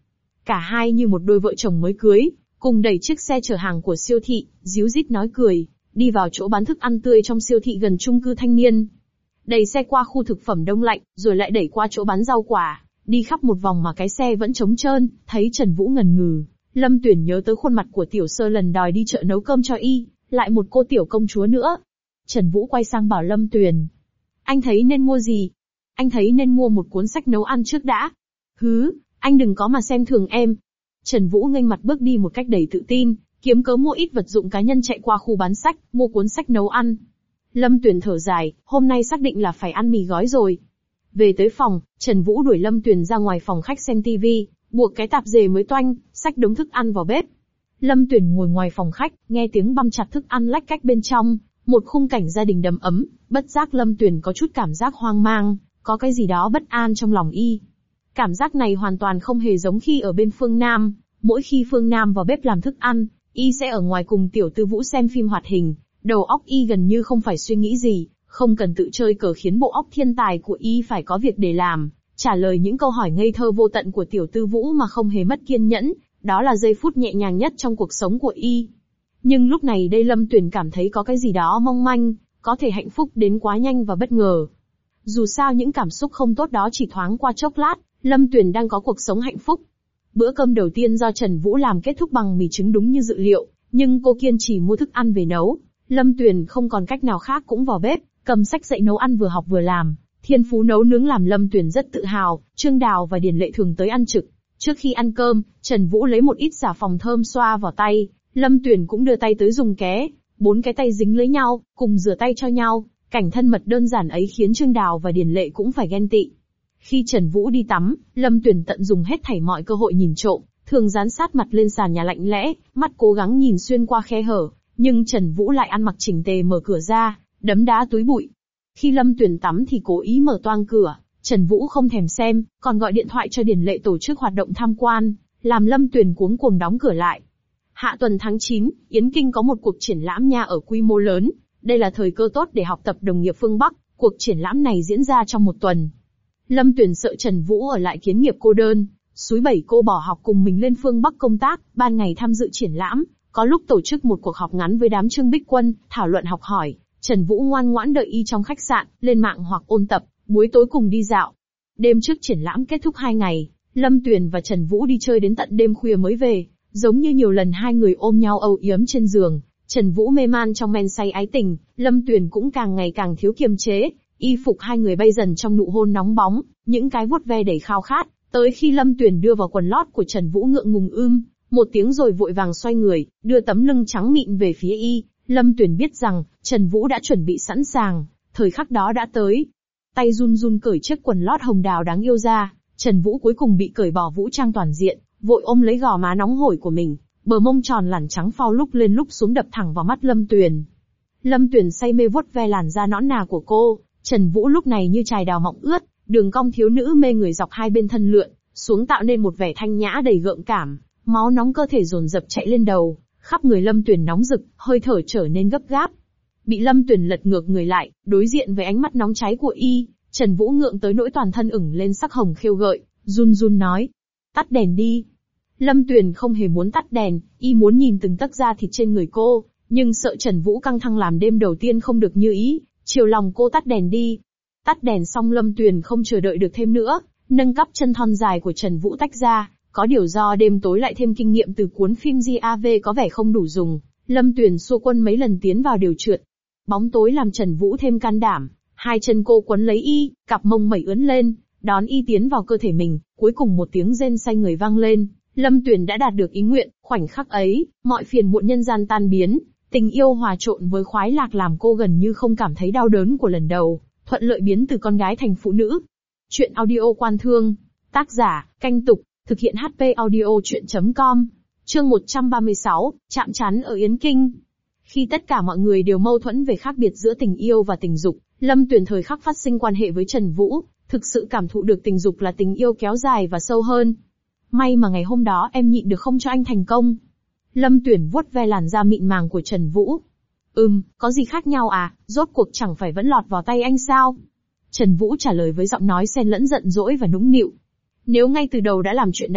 Cả hai như một đôi vợ chồng mới cưới, cùng đẩy chiếc xe chở hàng của siêu thị, díu dít nói cười, đi vào chỗ bán thức ăn tươi trong siêu thị gần chung cư thanh niên. Đẩy xe qua khu thực phẩm đông lạnh, rồi lại đẩy qua chỗ bán rau quả, đi khắp một vòng mà cái xe vẫn trống trơn, thấy Trần Vũ ngần ngừ. Lâm Tuyển nhớ tới khuôn mặt của tiểu sơ lần đòi đi chợ nấu cơm cho y, lại một cô tiểu công chúa nữa. Trần Vũ quay sang bảo Lâm Tuyển. Anh thấy nên mua gì? Anh thấy nên mua một cuốn sách nấu ăn trước đã. Hứ, anh đừng có mà xem thường em. Trần Vũ nghênh mặt bước đi một cách đầy tự tin, kiếm cớ mua ít vật dụng cá nhân chạy qua khu bán sách, mua cuốn sách nấu ăn. Lâm Tuyển thở dài, hôm nay xác định là phải ăn mì gói rồi. Về tới phòng, Trần Vũ đuổi Lâm Tuyển ra ngoài phòng khách xem tivi, buộc cái tạp dề mới toanh, xách đống thức ăn vào bếp. Lâm Tuyển ngồi ngoài phòng khách, nghe tiếng băm chặt thức ăn lách cách bên trong, một khung cảnh gia đình đầm ấm, bất giác Lâm Tuyển có chút cảm giác hoang mang, có cái gì đó bất an trong lòng y. Cảm giác này hoàn toàn không hề giống khi ở bên Phương Nam, mỗi khi Phương Nam vào bếp làm thức ăn, y sẽ ở ngoài cùng tiểu tư Vũ xem phim hoạt hình, đầu óc y gần như không phải suy nghĩ gì, không cần tự chơi cờ khiến bộ óc thiên tài của y phải có việc để làm, trả lời những câu hỏi ngây thơ vô tận của tiểu tư Vũ mà không hề mất kiên nhẫn, đó là giây phút nhẹ nhàng nhất trong cuộc sống của y. Nhưng lúc này đây Lâm Tuyển cảm thấy có cái gì đó mong manh, có thể hạnh phúc đến quá nhanh và bất ngờ. Dù sao những cảm xúc không tốt đó chỉ thoáng qua chốc lát, Lâm Tuyển đang có cuộc sống hạnh phúc. Bữa cơm đầu tiên do Trần Vũ làm kết thúc bằng mì trứng đúng như dự liệu, nhưng cô kiên trì mua thức ăn về nấu. Lâm Tuyển không còn cách nào khác cũng vào bếp, cầm sách dạy nấu ăn vừa học vừa làm. Thiên phú nấu nướng làm Lâm Tuyển rất tự hào, Trương Đào và Điền Lệ thường tới ăn trực. Trước khi ăn cơm, Trần Vũ lấy một ít xà phòng thơm xoa vào tay, Lâm Tuyển cũng đưa tay tới dùng ké, bốn cái tay dính lấy nhau, cùng rửa tay cho nhau. Cảnh thân mật đơn giản ấy khiến Trương Đào và Điền Lệ cũng phải ghen tị. Khi Trần Vũ đi tắm, Lâm Tuyển tận dùng hết thảy mọi cơ hội nhìn trộm, thường dán sát mặt lên sàn nhà lạnh lẽ, mắt cố gắng nhìn xuyên qua khe hở, nhưng Trần Vũ lại ăn mặc chỉnh tề mở cửa ra, đấm đá túi bụi. Khi Lâm Tuyển tắm thì cố ý mở toang cửa, Trần Vũ không thèm xem, còn gọi điện thoại cho Điền Lệ tổ chức hoạt động tham quan, làm Lâm Tuyển cuống cuồng đóng cửa lại. Hạ tuần tháng chín, Yến Kinh có một cuộc triển lãm nha ở quy mô lớn, đây là thời cơ tốt để học tập đồng nghiệp phương Bắc, cuộc triển lãm này diễn ra trong một tuần. Lâm Tuyển sợ Trần Vũ ở lại kiến nghiệp cô đơn, xúi bẩy cô bỏ học cùng mình lên phương Bắc công tác, ban ngày tham dự triển lãm, có lúc tổ chức một cuộc họp ngắn với đám Trương Bích Quân, thảo luận học hỏi. Trần Vũ ngoan ngoãn đợi y trong khách sạn, lên mạng hoặc ôn tập, buổi tối cùng đi dạo. Đêm trước triển lãm kết thúc hai ngày, Lâm Tuyển và Trần Vũ đi chơi đến tận đêm khuya mới về, giống như nhiều lần hai người ôm nhau âu yếm trên giường. Trần Vũ mê man trong men say ái tình, Lâm Tuyển cũng càng ngày càng thiếu kiềm chế, y phục hai người bay dần trong nụ hôn nóng bóng, những cái vuốt ve đầy khao khát, tới khi Lâm Tuyển đưa vào quần lót của Trần Vũ ngượng ngùng ưm, một tiếng rồi vội vàng xoay người, đưa tấm lưng trắng mịn về phía y. Lâm Tuyển biết rằng, Trần Vũ đã chuẩn bị sẵn sàng, thời khắc đó đã tới. Tay run run cởi chiếc quần lót hồng đào đáng yêu ra, Trần Vũ cuối cùng bị cởi bỏ vũ trang toàn diện, vội ôm lấy gò má nóng hổi của mình, bờ mông tròn lẳn trắng phao lúc lên lúc xuống đập thẳng vào mắt Lâm Tuyển. Lâm Tuyển say mê vuốt ve làn da nõn nà của cô, Trần Vũ lúc này như chài đào mọng ướt, đường cong thiếu nữ mê người dọc hai bên thân lượn xuống tạo nên một vẻ thanh nhã đầy gợi cảm, máu nóng cơ thể dồn dập chạy lên đầu. Khắp người Lâm Tuyển nóng rực, hơi thở trở nên gấp gáp. Bị Lâm Tuyển lật ngược người lại, đối diện với ánh mắt nóng cháy của y, Trần Vũ ngượng tới nỗi toàn thân ửng lên sắc hồng khêu gợi, run run nói: "Tắt đèn đi." Lâm Tuyển không hề muốn tắt đèn, y muốn nhìn từng tấc da thịt trên người cô, nhưng sợ Trần Vũ căng thẳng làm đêm đầu tiên không được như ý, chiều lòng cô tắt đèn đi. Tắt đèn xong Lâm Tuyển không chờ đợi được thêm nữa, nâng cắp chân thon dài của Trần Vũ tách ra. Có điều do đêm tối lại thêm kinh nghiệm từ cuốn phim giê a vê có vẻ không đủ dùng, Lâm Tuyển xua quân mấy lần tiến vào đều trượt. Bóng tối làm Trần Vũ thêm can đảm, hai chân cô quấn lấy y, cặp mông mẩy ướn lên, đón y tiến vào cơ thể mình, cuối cùng một tiếng rên say người vang lên, Lâm Tuyển đã đạt được ý nguyện, khoảnh khắc ấy, mọi phiền muộn nhân gian tan biến, tình yêu hòa trộn với khoái lạc làm cô gần như không cảm thấy đau đớn của lần đầu, thuận lợi biến từ con gái thành phụ nữ. Chuyện audio Quan Thương, tác giả, Canh Tục. Thực hiện hát pê audio chuyện chấm com. Chương một trăm ba mươi sáu, chạm trán ở Yến Kinh. Khi tất cả mọi người đều mâu thuẫn về khác biệt giữa tình yêu và tình dục, Lâm Tuyển thời khắc phát sinh quan hệ với Trần Vũ, thực sự cảm thụ được tình dục là tình yêu kéo dài và sâu hơn. May mà ngày hôm đó em nhịn được không cho anh thành công. Lâm Tuyển vuốt ve làn da mịn màng của Trần Vũ. Ừm, có gì khác nhau à, rốt cuộc chẳng phải vẫn lọt vào tay anh sao? Trần Vũ trả lời với giọng nói xen lẫn giận dỗi và nũng nịu. Nếu ngay từ đầu đã làm chuyện đó,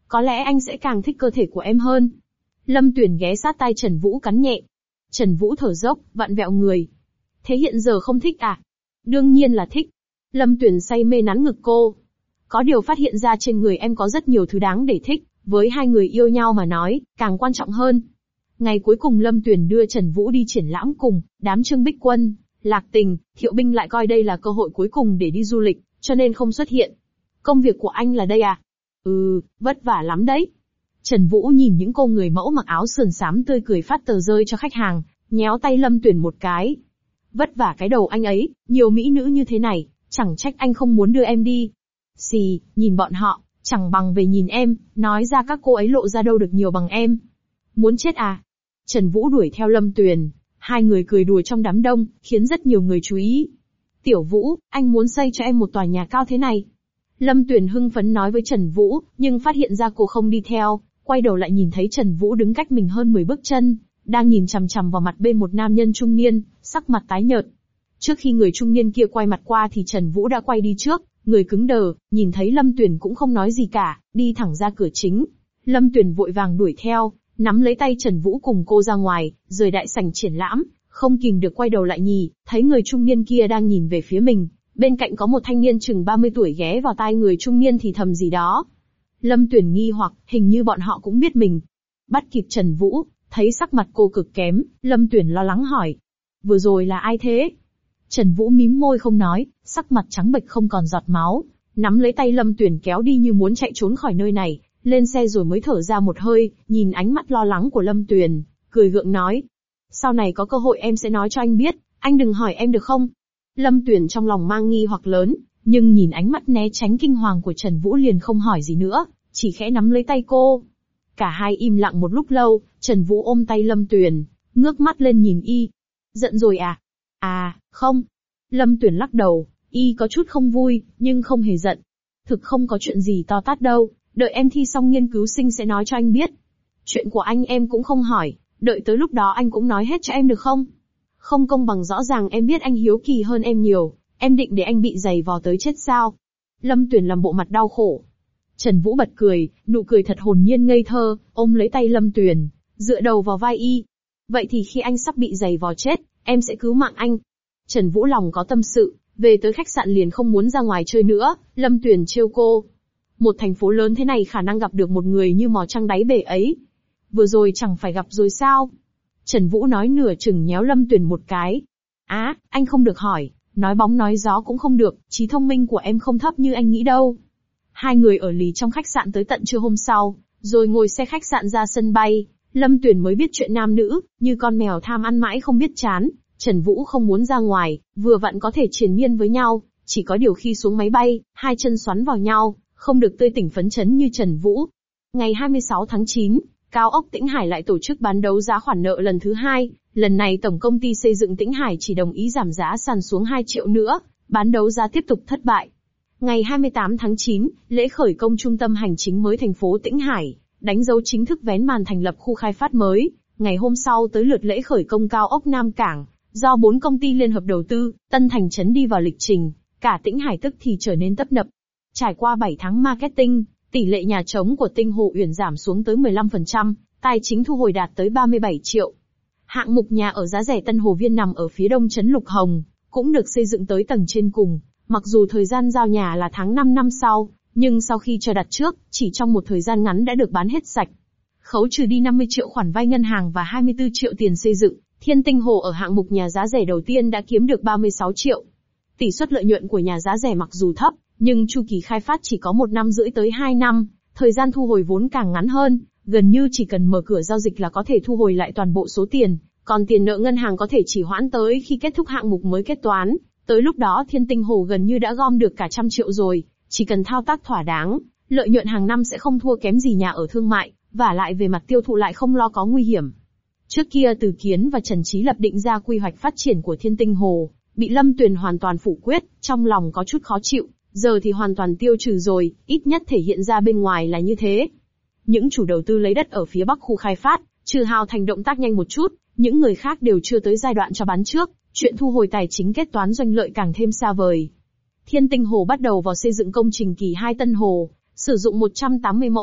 có lẽ anh sẽ càng thích cơ thể của em hơn. Lâm Tuyền ghé sát tai Trần Vũ cắn nhẹ. Trần Vũ thở dốc, vặn vẹo người. Thế hiện giờ không thích à? Đương nhiên là thích. Lâm Tuyền say mê nắn ngực cô. Có điều phát hiện ra trên người em có rất nhiều thứ đáng để thích, với hai người yêu nhau mà nói, càng quan trọng hơn. Ngày cuối cùng Lâm Tuyền đưa Trần Vũ đi triển lãm cùng, đám Trương Bích Quân, Lạc Tình, Thiệu Binh lại coi đây là cơ hội cuối cùng để đi du lịch, cho nên không xuất hiện. Công việc của anh là đây à? Ừ, vất vả lắm đấy. Trần Vũ nhìn những cô người mẫu mặc áo sườn xám tươi cười phát tờ rơi cho khách hàng, nhéo tay Lâm Tuyền một cái. Vất vả cái đầu anh ấy, nhiều mỹ nữ như thế này, chẳng trách anh không muốn đưa em đi. Xì, nhìn bọn họ, chẳng bằng về nhìn em, nói ra các cô ấy lộ ra đâu được nhiều bằng em. Muốn chết à? Trần Vũ đuổi theo Lâm Tuyền, hai người cười đùa trong đám đông, khiến rất nhiều người chú ý. Tiểu Vũ, anh muốn xây cho em một tòa nhà cao thế này. Lâm Tuyền hưng phấn nói với Trần Vũ, nhưng phát hiện ra cô không đi theo, quay đầu lại nhìn thấy Trần Vũ đứng cách mình hơn mười bước chân, đang nhìn chằm chằm vào mặt bên một nam nhân trung niên, sắc mặt tái nhợt. Trước khi người trung niên kia quay mặt qua thì Trần Vũ đã quay đi trước, người cứng đờ, nhìn thấy Lâm Tuyền cũng không nói gì cả, đi thẳng ra cửa chính. Lâm Tuyền vội vàng đuổi theo, nắm lấy tay Trần Vũ cùng cô ra ngoài, rời đại sảnh triển lãm, không kìm được quay đầu lại nhì, thấy người trung niên kia đang nhìn về phía mình, bên cạnh có một thanh niên chừng ba mươi tuổi ghé vào tai người trung niên thì thầm gì đó. Lâm Tuyền nghi hoặc, hình như bọn họ cũng biết mình. Bắt kịp Trần Vũ, thấy sắc mặt cô cực kém, Lâm Tuyền lo lắng hỏi. Vừa rồi là ai thế? Trần Vũ mím môi không nói, sắc mặt trắng bệch không còn giọt máu, nắm lấy tay Lâm Tuyền kéo đi như muốn chạy trốn khỏi nơi này, lên xe rồi mới thở ra một hơi, nhìn ánh mắt lo lắng của Lâm Tuyền, cười gượng nói. Sau này có cơ hội em sẽ nói cho anh biết, anh đừng hỏi em được không? Lâm Tuyền trong lòng mang nghi hoặc lớn, nhưng nhìn ánh mắt né tránh kinh hoàng của Trần Vũ liền không hỏi gì nữa, chỉ khẽ nắm lấy tay cô. Cả hai im lặng một lúc lâu, Trần Vũ ôm tay Lâm Tuyền, ngước mắt lên nhìn y. Giận rồi à? À, không. Lâm Tuyền lắc đầu, y có chút không vui, nhưng không hề giận. Thực không có chuyện gì to tát đâu, đợi em thi xong nghiên cứu sinh sẽ nói cho anh biết. Chuyện của anh em cũng không hỏi, đợi tới lúc đó anh cũng nói hết cho em được không? Không công bằng, rõ ràng em biết anh hiếu kỳ hơn em nhiều, em định để anh bị giày vò tới chết sao? Lâm Tuyền làm bộ mặt đau khổ. Trần Vũ bật cười, nụ cười thật hồn nhiên ngây thơ, ôm lấy tay Lâm Tuyền, dựa đầu vào vai y. Vậy thì khi anh sắp bị giày vò chết, em sẽ cứu mạng anh. Trần Vũ lòng có tâm sự, về tới khách sạn liền không muốn ra ngoài chơi nữa, Lâm Tuyền trêu cô. Một thành phố lớn thế này khả năng gặp được một người như mò trăng đáy bể ấy. Vừa rồi chẳng phải gặp rồi sao? Trần Vũ nói nửa chừng nhéo Lâm Tuyền một cái. Á, à, anh không được hỏi, nói bóng nói gió cũng không được, trí thông minh của em không thấp như anh nghĩ đâu. Hai người ở lì trong khách sạn tới tận trưa hôm sau, rồi ngồi xe khách sạn ra sân bay. Lâm Tuyền mới biết chuyện nam nữ, như con mèo tham ăn mãi không biết chán. Trần Vũ không muốn ra ngoài, vừa vặn có thể triền miên với nhau, chỉ có điều khi xuống máy bay, hai chân xoắn vào nhau, không được tươi tỉnh phấn chấn như Trần Vũ. Ngày hai mươi sáu tháng chín, Cao ốc Tĩnh Hải lại tổ chức bán đấu giá khoản nợ lần thứ hai, lần này tổng công ty xây dựng Tĩnh Hải chỉ đồng ý giảm giá sàn xuống hai triệu nữa, bán đấu giá tiếp tục thất bại. Ngày hai mươi tám tháng chín, lễ khởi công trung tâm hành chính mới thành phố Tĩnh Hải, đánh dấu chính thức vén màn thành lập khu khai phát mới. Ngày hôm sau tới lượt lễ khởi công cao ốc Nam Cảng, do bốn công ty liên hợp đầu tư, Tân Thành Trấn đi vào lịch trình, cả Tĩnh Hải tức thì trở nên tấp nập. Trải qua bảy tháng marketing, tỷ lệ nhà trống của Tinh Hồ Uyển giảm xuống tới mười lăm phần trăm, tài chính thu hồi đạt tới ba mươi bảy triệu. Hạng mục nhà ở giá rẻ Tân Hồ Viên nằm ở phía đông trấn Lục Hồng, cũng được xây dựng tới tầng trên cùng. Mặc dù thời gian giao nhà là tháng năm năm sau, nhưng sau khi cho đặt trước, chỉ trong một thời gian ngắn đã được bán hết sạch. Khấu trừ đi năm mươi triệu khoản vay ngân hàng và hai mươi tư triệu tiền xây dựng, Thiên Tinh Hồ ở hạng mục nhà giá rẻ đầu tiên đã kiếm được ba mươi sáu triệu. Tỷ suất lợi nhuận của nhà giá rẻ mặc dù thấp, nhưng chu kỳ khai phát chỉ có một năm rưỡi tới hai năm, thời gian thu hồi vốn càng ngắn hơn, gần như chỉ cần mở cửa giao dịch là có thể thu hồi lại toàn bộ số tiền, còn tiền nợ ngân hàng có thể chỉ hoãn tới khi kết thúc hạng mục mới kết toán. Tới lúc đó Thiên Tinh Hồ gần như đã gom được cả trăm triệu rồi, chỉ cần thao tác thỏa đáng, lợi nhuận hàng năm sẽ không thua kém gì nhà ở thương mại, và lại về mặt tiêu thụ lại không lo có nguy hiểm. Trước kia Từ Kiến và Trần Chí lập định ra quy hoạch phát triển của Thiên Tinh Hồ, bị Lâm Tuyền hoàn toàn phủ quyết, trong lòng có chút khó chịu, giờ thì hoàn toàn tiêu trừ rồi, ít nhất thể hiện ra bên ngoài là như thế. Những chủ đầu tư lấy đất ở phía bắc khu khai phát, trừ Hào Thành động tác nhanh một chút, những người khác đều chưa tới giai đoạn cho bán trước, chuyện thu hồi tài chính kết toán doanh lợi càng thêm xa vời. Thiên Tinh Hồ bắt đầu vào xây dựng công trình kỳ hai Tân Hồ, sử dụng một trăm tám mươi mẫu đất,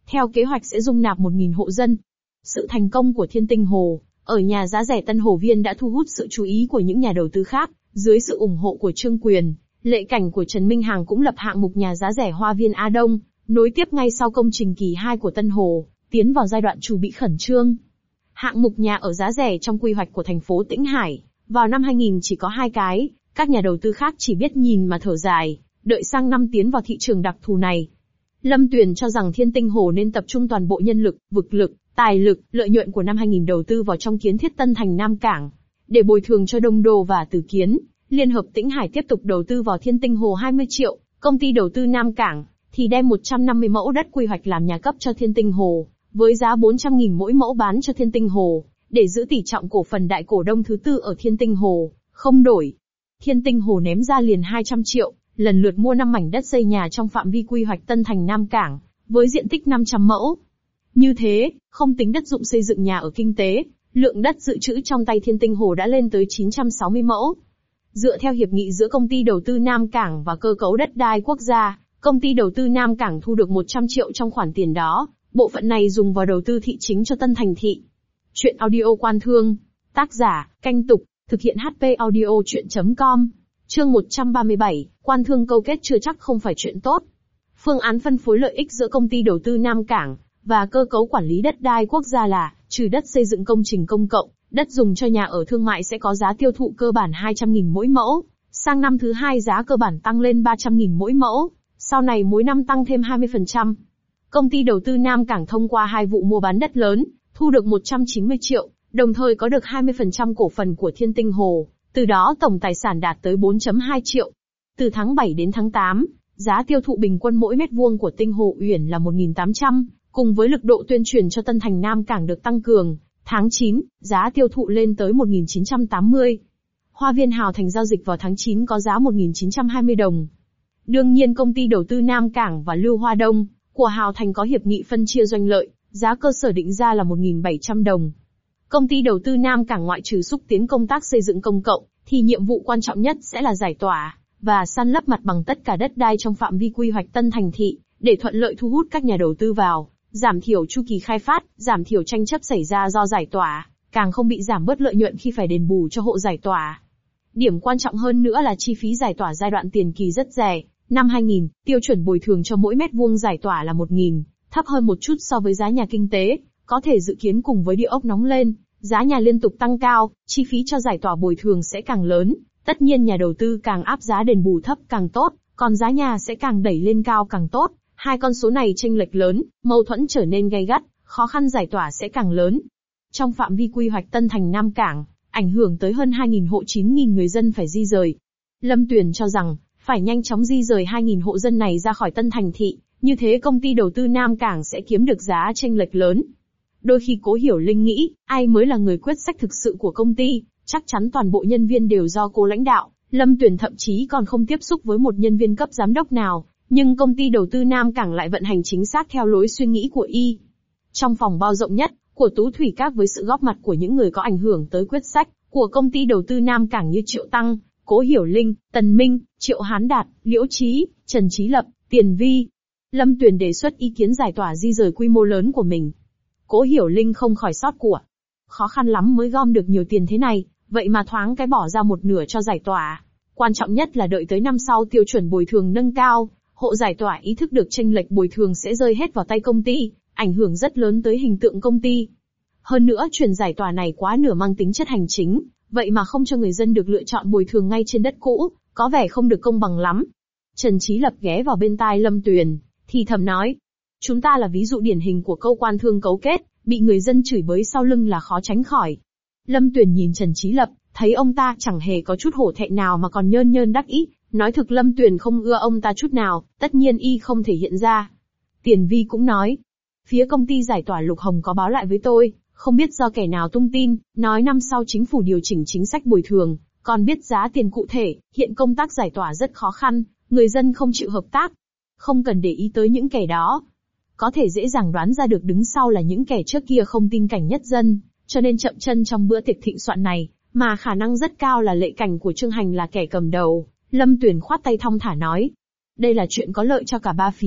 theo kế hoạch sẽ dung nạp một nghìn hộ dân. Sự thành công của Thiên Tinh Hồ, ở nhà giá rẻ Tân Hồ Viên đã thu hút sự chú ý của những nhà đầu tư khác, dưới sự ủng hộ của Trương Quyền, Lệ Cảnh của Trần Minh Hằng cũng lập hạng mục nhà giá rẻ Hoa Viên Á Đông, nối tiếp ngay sau công trình kỳ hai của Tân Hồ, tiến vào giai đoạn chuẩn bị khẩn trương. Hạng mục nhà ở giá rẻ trong quy hoạch của thành phố Tĩnh Hải, vào năm hai nghìn chỉ có hai cái, các nhà đầu tư khác chỉ biết nhìn mà thở dài, đợi sang năm tiến vào thị trường đặc thù này. Lâm Tuyền cho rằng Thiên Tinh Hồ nên tập trung toàn bộ nhân lực, vực lực, tài lực, lợi nhuận của năm hai nghìn đầu tư vào trong kiến thiết Tân Thành Nam Cảng, để bồi thường cho Đông Đô và Từ Kiến. Liên hợp Tĩnh Hải tiếp tục đầu tư vào Thiên Tinh Hồ hai mươi triệu, công ty đầu tư Nam Cảng thì đem một trăm năm mươi mẫu đất quy hoạch làm nhà cấp cho Thiên Tinh Hồ, với giá bốn trăm nghìn mỗi mẫu bán cho Thiên Tinh Hồ, để giữ tỷ trọng cổ phần đại cổ đông thứ tư ở Thiên Tinh Hồ, không đổi. Thiên Tinh Hồ ném ra liền hai trăm triệu, lần lượt mua năm mảnh đất xây nhà trong phạm vi quy hoạch Tân Thành Nam Cảng, với diện tích năm trăm mẫu. Như thế, không tính đất dụng xây dựng nhà ở kinh tế, lượng đất dự trữ trong tay Thiên Tinh Hồ đã lên tới chín trăm sáu mươi mẫu. Dựa theo hiệp nghị giữa công ty đầu tư Nam Cảng và cơ cấu đất đai quốc gia, công ty đầu tư Nam Cảng thu được một trăm triệu trong khoản tiền đó, bộ phận này dùng vào đầu tư thị chính cho Tân Thành thị. Chuyện audio Quan Thương, tác giả, Canh Tục, thực hiện hát pê audio chuyện chấm com. Chương một trăm ba mươi bảy, Quan Thương câu kết chưa chắc không phải chuyện tốt. Phương án phân phối lợi ích giữa công ty đầu tư Nam Cảng và cơ cấu quản lý đất đai quốc gia là, trừ đất xây dựng công trình công cộng, đất dùng cho nhà ở thương mại sẽ có giá tiêu thụ cơ bản hai trăm nghìn mỗi mẫu, sang năm thứ hai giá cơ bản tăng lên ba trăm nghìn mỗi mẫu, sau này mỗi năm tăng thêm hai mươi phần trăm. Công ty đầu tư Nam Cảng thông qua hai vụ mua bán đất lớn, thu được một trăm chín mươi triệu, đồng thời có được hai mươi phần trăm cổ phần của Thiên Tinh Hồ, từ đó tổng tài sản đạt tới bốn phẩy hai triệu. Từ tháng bảy đến tháng tám, giá tiêu thụ bình quân mỗi mét vuông của Tinh Hồ Uyển là một nghìn tám trăm, cùng với lực độ tuyên truyền cho Tân Thành Nam Cảng được tăng cường, tháng chín, giá tiêu thụ lên tới một nghìn chín trăm tám mươi. Hoa Viên Hào Thành giao dịch vào tháng chín có giá một nghìn chín trăm hai mươi đồng. Đương nhiên công ty đầu tư Nam Cảng và Lưu Hoa Đông của Hào Thành có hiệp nghị phân chia doanh lợi, giá cơ sở định ra là một nghìn bảy trăm đồng. Công ty đầu tư Nam Cảng ngoại trừ xúc tiến công tác xây dựng công cộng, thì nhiệm vụ quan trọng nhất sẽ là giải tỏa và san lấp mặt bằng tất cả đất đai trong phạm vi quy hoạch Tân Thành thị, để thuận lợi thu hút các nhà đầu tư vào, giảm thiểu chu kỳ khai phát, giảm thiểu tranh chấp xảy ra do giải tỏa, càng không bị giảm bớt lợi nhuận khi phải đền bù cho hộ giải tỏa. Điểm quan trọng hơn nữa là chi phí giải tỏa giai đoạn tiền kỳ rất rẻ. Năm hai nghìn, tiêu chuẩn bồi thường cho mỗi mét vuông giải tỏa là một nghìn, thấp hơn một chút so với giá nhà kinh tế, có thể dự kiến cùng với địa ốc nóng lên, giá nhà liên tục tăng cao, chi phí cho giải tỏa bồi thường sẽ càng lớn, tất nhiên nhà đầu tư càng áp giá đền bù thấp càng tốt, còn giá nhà sẽ càng đẩy lên cao càng tốt, hai con số này chênh lệch lớn, mâu thuẫn trở nên gay gắt, khó khăn giải tỏa sẽ càng lớn. Trong phạm vi quy hoạch Tân Thành Nam Cảng, ảnh hưởng tới hơn hai nghìn hộ chín nghìn người dân phải di rời. Lâm Tuyền cho rằng, phải nhanh chóng di rời hai nghìn hộ dân này ra khỏi Tân Thành thị, như thế công ty đầu tư Nam Cảng sẽ kiếm được giá chênh lệch lớn. Đôi khi Cố Hiểu Linh nghĩ, ai mới là người quyết sách thực sự của công ty, chắc chắn toàn bộ nhân viên đều do cô lãnh đạo, Lâm Tuyền thậm chí còn không tiếp xúc với một nhân viên cấp giám đốc nào, nhưng công ty đầu tư Nam Cảng lại vận hành chính xác theo lối suy nghĩ của y. Trong phòng bao rộng nhất, của Tú Thủy Các với sự góp mặt của những người có ảnh hưởng tới quyết sách, của công ty đầu tư Nam Cảng như Triệu Tăng, Cố Hiểu Linh, Tần Minh, Triệu Hán Đạt, Liễu Trí, Trần Trí Lập, Tiền Vi. Lâm Tuyền đề xuất ý kiến giải tỏa di rời quy mô lớn của mình. Cố Hiểu Linh không khỏi sót của. Khó khăn lắm mới gom được nhiều tiền thế này, vậy mà thoáng cái bỏ ra một nửa cho giải tỏa. Quan trọng nhất là đợi tới năm sau tiêu chuẩn bồi thường nâng cao, hộ giải tỏa ý thức được chênh lệch bồi thường sẽ rơi hết vào tay công ty, ảnh hưởng rất lớn tới hình tượng công ty. Hơn nữa chuyển giải tỏa này quá nửa mang tính chất hành chính, vậy mà không cho người dân được lựa chọn bồi thường ngay trên đất cũ, có vẻ không được công bằng lắm. Trần Trí Lập ghé vào bên tai Lâm Tuyền, thì thầm nói, chúng ta là ví dụ điển hình của câu quan thương cấu kết, bị người dân chửi bới sau lưng là khó tránh khỏi. Lâm Tuyền nhìn Trần Trí Lập, thấy ông ta chẳng hề có chút hổ thẹn nào mà còn nhơn nhơn đắc ý, nói thực Lâm Tuyền không ưa ông ta chút nào, tất nhiên y không thể hiện ra. Tiền Vi cũng nói, phía công ty giải tỏa Lục Hồng có báo lại với tôi, không biết do kẻ nào tung tin, nói năm sau chính phủ điều chỉnh chính sách bồi thường, còn biết giá tiền cụ thể, hiện công tác giải tỏa rất khó khăn, người dân không chịu hợp tác. Không cần để ý tới những kẻ đó. Có thể dễ dàng đoán ra được đứng sau là những kẻ trước kia không tin Cảnh Nhất Dân, cho nên chậm chân trong bữa tiệc thịnh soạn này, mà khả năng rất cao là Lệ Cảnh của Trương Hành là kẻ cầm đầu. Lâm Tuyền khoát tay thong thả nói, đây là chuyện có lợi cho cả ba phía,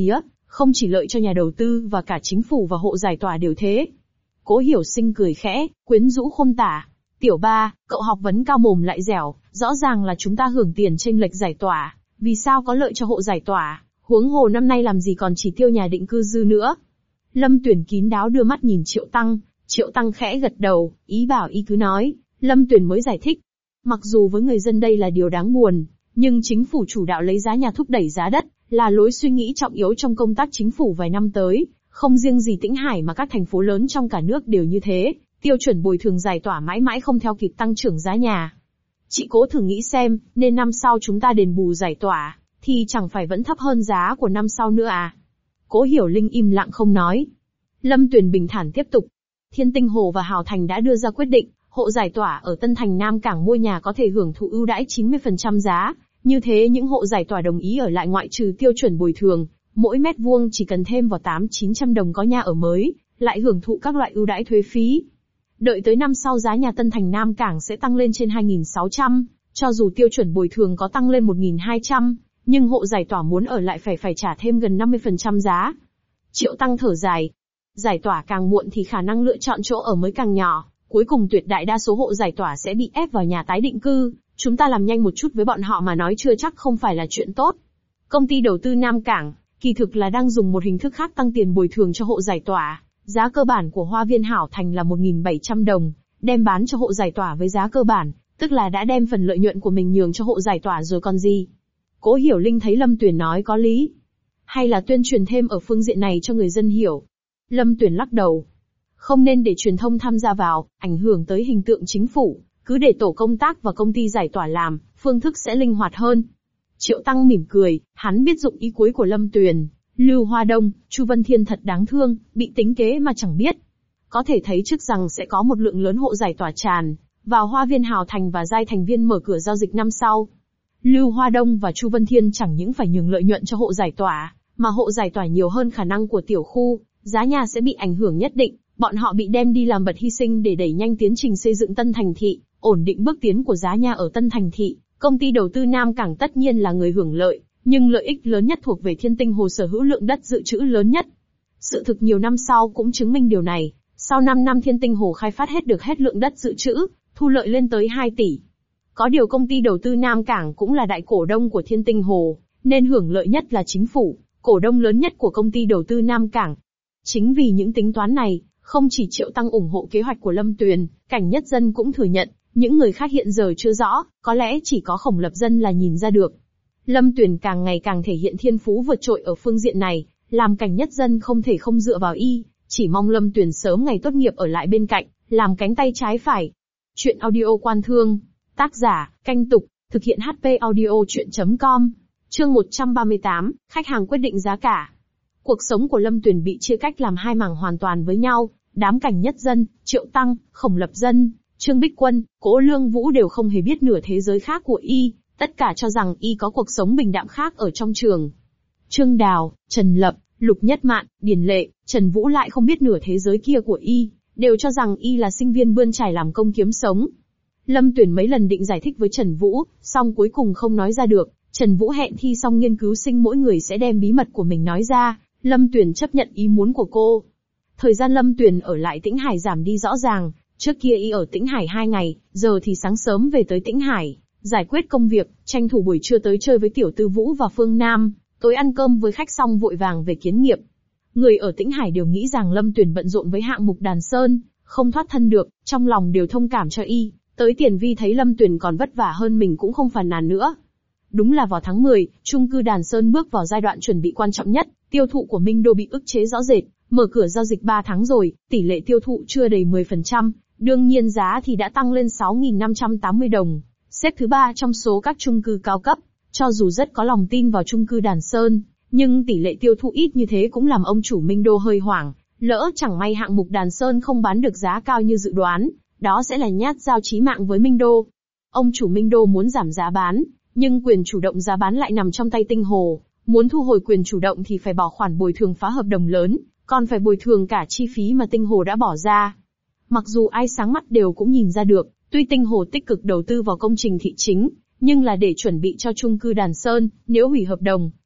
Không chỉ lợi cho nhà đầu tư và cả chính phủ và hộ giải tỏa đều thế. Cố Hiểu Sinh cười khẽ, quyến rũ khôn tả. Tiểu ba, cậu học vấn cao mồm lại dẻo, rõ ràng là chúng ta hưởng tiền chênh lệch giải tỏa, vì sao có lợi cho hộ giải tỏa, huống hồ năm nay làm gì còn chỉ tiêu nhà định cư dư nữa. Lâm Tuyển kín đáo đưa mắt nhìn Triệu Tăng, Triệu Tăng khẽ gật đầu, ý bảo y cứ nói. Lâm Tuyển mới giải thích. Mặc dù với người dân đây là điều đáng buồn, nhưng chính phủ chủ đạo lấy giá nhà thúc đẩy giá đất, là lối suy nghĩ trọng yếu trong công tác chính phủ vài năm tới, không riêng gì Tĩnh Hải mà các thành phố lớn trong cả nước đều như thế, tiêu chuẩn bồi thường giải tỏa mãi mãi không theo kịp tăng trưởng giá nhà. Chị cố thử nghĩ xem, nên năm sau chúng ta đền bù giải tỏa, thì chẳng phải vẫn thấp hơn giá của năm sau nữa à? Cố Hiểu Linh im lặng không nói. Lâm Tuyền bình thản tiếp tục. Thiên Tinh Hồ và Hào Thành đã đưa ra quyết định, hộ giải tỏa ở Tân Thành Nam Cảng mua nhà có thể hưởng thụ ưu đãi chín mươi phần trăm giá. Như thế những hộ giải tỏa đồng ý ở lại ngoại trừ tiêu chuẩn bồi thường, mỗi mét vuông chỉ cần thêm vào tám chín trăm đồng có nhà ở mới, lại hưởng thụ các loại ưu đãi thuế phí. Đợi tới năm sau giá nhà Tân Thành Nam Cảng sẽ tăng lên trên hai nghìn sáu trăm, cho dù tiêu chuẩn bồi thường có tăng lên một nghìn hai trăm, nhưng hộ giải tỏa muốn ở lại phải phải trả thêm gần năm mươi phần trăm giá. Triệu Tăng thở dài. Giải tỏa càng muộn thì khả năng lựa chọn chỗ ở mới càng nhỏ, cuối cùng tuyệt đại đa số hộ giải tỏa sẽ bị ép vào nhà tái định cư, chúng ta làm nhanh một chút với bọn họ mà nói chưa chắc không phải là chuyện tốt. Công ty đầu tư Nam Cảng, kỳ thực là đang dùng một hình thức khác tăng tiền bồi thường cho hộ giải tỏa. Giá cơ bản của Hoa viên Hảo Thành là một nghìn bảy trăm đồng, đem bán cho hộ giải tỏa với giá cơ bản, tức là đã đem phần lợi nhuận của mình nhường cho hộ giải tỏa rồi còn gì. Cố Hiểu Linh thấy Lâm Tuyển nói có lý. Hay là tuyên truyền thêm ở phương diện này cho người dân hiểu. Lâm Tuyển lắc đầu. Không nên để truyền thông tham gia vào, ảnh hưởng tới hình tượng chính phủ, cứ để tổ công tác và công ty giải tỏa làm, phương thức sẽ linh hoạt hơn. Triệu Tăng mỉm cười, hắn biết dụng ý cuối của Lâm Tuyền. Lưu Hoa Đông, Chu Vân Thiên thật đáng thương, bị tính kế mà chẳng biết. Có thể thấy trước rằng sẽ có một lượng lớn hộ giải tỏa tràn vào Hoa viên Hào Thành và Giai Thành Viên mở cửa giao dịch năm sau. Lưu Hoa Đông và Chu Vân Thiên chẳng những phải nhường lợi nhuận cho hộ giải tỏa, mà hộ giải tỏa nhiều hơn khả năng của tiểu khu, giá nhà sẽ bị ảnh hưởng nhất định, bọn họ bị đem đi làm bật hy sinh để đẩy nhanh tiến trình xây dựng Tân Thành Thị, ổn định bước tiến của giá nhà ở Tân Thành Thị. Công ty đầu tư Nam Cảng tất nhiên là người hưởng lợi, nhưng lợi ích lớn nhất thuộc về Thiên Tinh Hồ sở hữu lượng đất dự trữ lớn nhất. Sự thực nhiều năm sau cũng chứng minh điều này, sau năm năm Thiên Tinh Hồ khai phát hết được hết lượng đất dự trữ, thu lợi lên tới hai tỷ. Có điều công ty đầu tư Nam Cảng cũng là đại cổ đông của Thiên Tinh Hồ, nên hưởng lợi nhất là chính phủ, cổ đông lớn nhất của công ty đầu tư Nam Cảng. Chính vì những tính toán này, không chỉ Triệu Tăng ủng hộ kế hoạch của Lâm Tuyền, Cảnh Nhất Dân cũng thừa nhận, những người khác hiện giờ chưa rõ, có lẽ chỉ có Khổng Lập Dân là nhìn ra được. Lâm Tuyền càng ngày càng thể hiện thiên phú vượt trội ở phương diện này, làm Cảnh Nhất Dân không thể không dựa vào y, chỉ mong Lâm Tuyền sớm ngày tốt nghiệp ở lại bên cạnh, làm cánh tay trái phải. Chuyện audio Quan Thương, tác giả, Canh Tục, thực hiện hát pê audio chuyện chấm com, chương một trăm ba mươi tám, khách hàng quyết định giá cả. Cuộc sống của Lâm Tuyền bị chia cách làm hai mảng hoàn toàn với nhau, đám Cảnh Nhất Dân, Triệu Tăng, Khổng Lập Dân, Trương Bích Quân, Cố Lương Vũ đều không hề biết nửa thế giới khác của y, tất cả cho rằng y có cuộc sống bình đạm khác ở trong trường. Trương Đào, Trần Lập, Lục Nhất Mạn, Điền Lệ, Trần Vũ lại không biết nửa thế giới kia của y, đều cho rằng y là sinh viên bươn trải làm công kiếm sống. Lâm Tuyền mấy lần định giải thích với Trần Vũ, song cuối cùng không nói ra được. Trần Vũ hẹn thi xong nghiên cứu sinh mỗi người sẽ đem bí mật của mình nói ra, Lâm Tuyền chấp nhận ý muốn của cô. Thời gian Lâm Tuyền ở lại Tĩnh Hải giảm đi rõ ràng, trước kia y ở Tĩnh Hải hai ngày, giờ thì sáng sớm về tới Tĩnh Hải, giải quyết công việc, tranh thủ buổi trưa tới chơi với Tiểu Tư Vũ và Phương Nam, tối ăn cơm với khách xong vội vàng về kiến nghiệp. Người ở Tĩnh Hải đều nghĩ rằng Lâm Tuyền bận rộn với hạng mục Đàn Sơn, không thoát thân được, trong lòng đều thông cảm cho y, tới Tiền Vi thấy Lâm Tuyền còn vất vả hơn mình cũng không phàn nàn nữa. Đúng là vào tháng mười, chung cư Đàn Sơn bước vào giai đoạn chuẩn bị quan trọng nhất, tiêu thụ của Minh Đô bị ức chế rõ rệt, mở cửa giao dịch ba tháng rồi, tỷ lệ tiêu thụ chưa đầy mười phần trăm, đương nhiên giá thì đã tăng lên sáu nghìn năm trăm tám mươi đồng, xếp thứ ba trong số các chung cư cao cấp. Cho dù rất có lòng tin vào chung cư Đàn Sơn, nhưng tỷ lệ tiêu thụ ít như thế cũng làm ông chủ Minh Đô hơi hoảng, lỡ chẳng may hạng mục Đàn Sơn không bán được giá cao như dự đoán, đó sẽ là nhát dao chí mạng với Minh Đô. Ông chủ Minh Đô muốn giảm giá bán, nhưng quyền chủ động giá bán lại nằm trong tay Tinh Hồ, muốn thu hồi quyền chủ động thì phải bỏ khoản bồi thường phá hợp đồng lớn, còn phải bồi thường cả chi phí mà Tinh Hồ đã bỏ ra. Mặc dù ai sáng mắt đều cũng nhìn ra được, tuy Tinh Hồ tích cực đầu tư vào công trình thị chính, nhưng là để chuẩn bị cho chung cư Đàn Sơn, nếu hủy hợp đồng,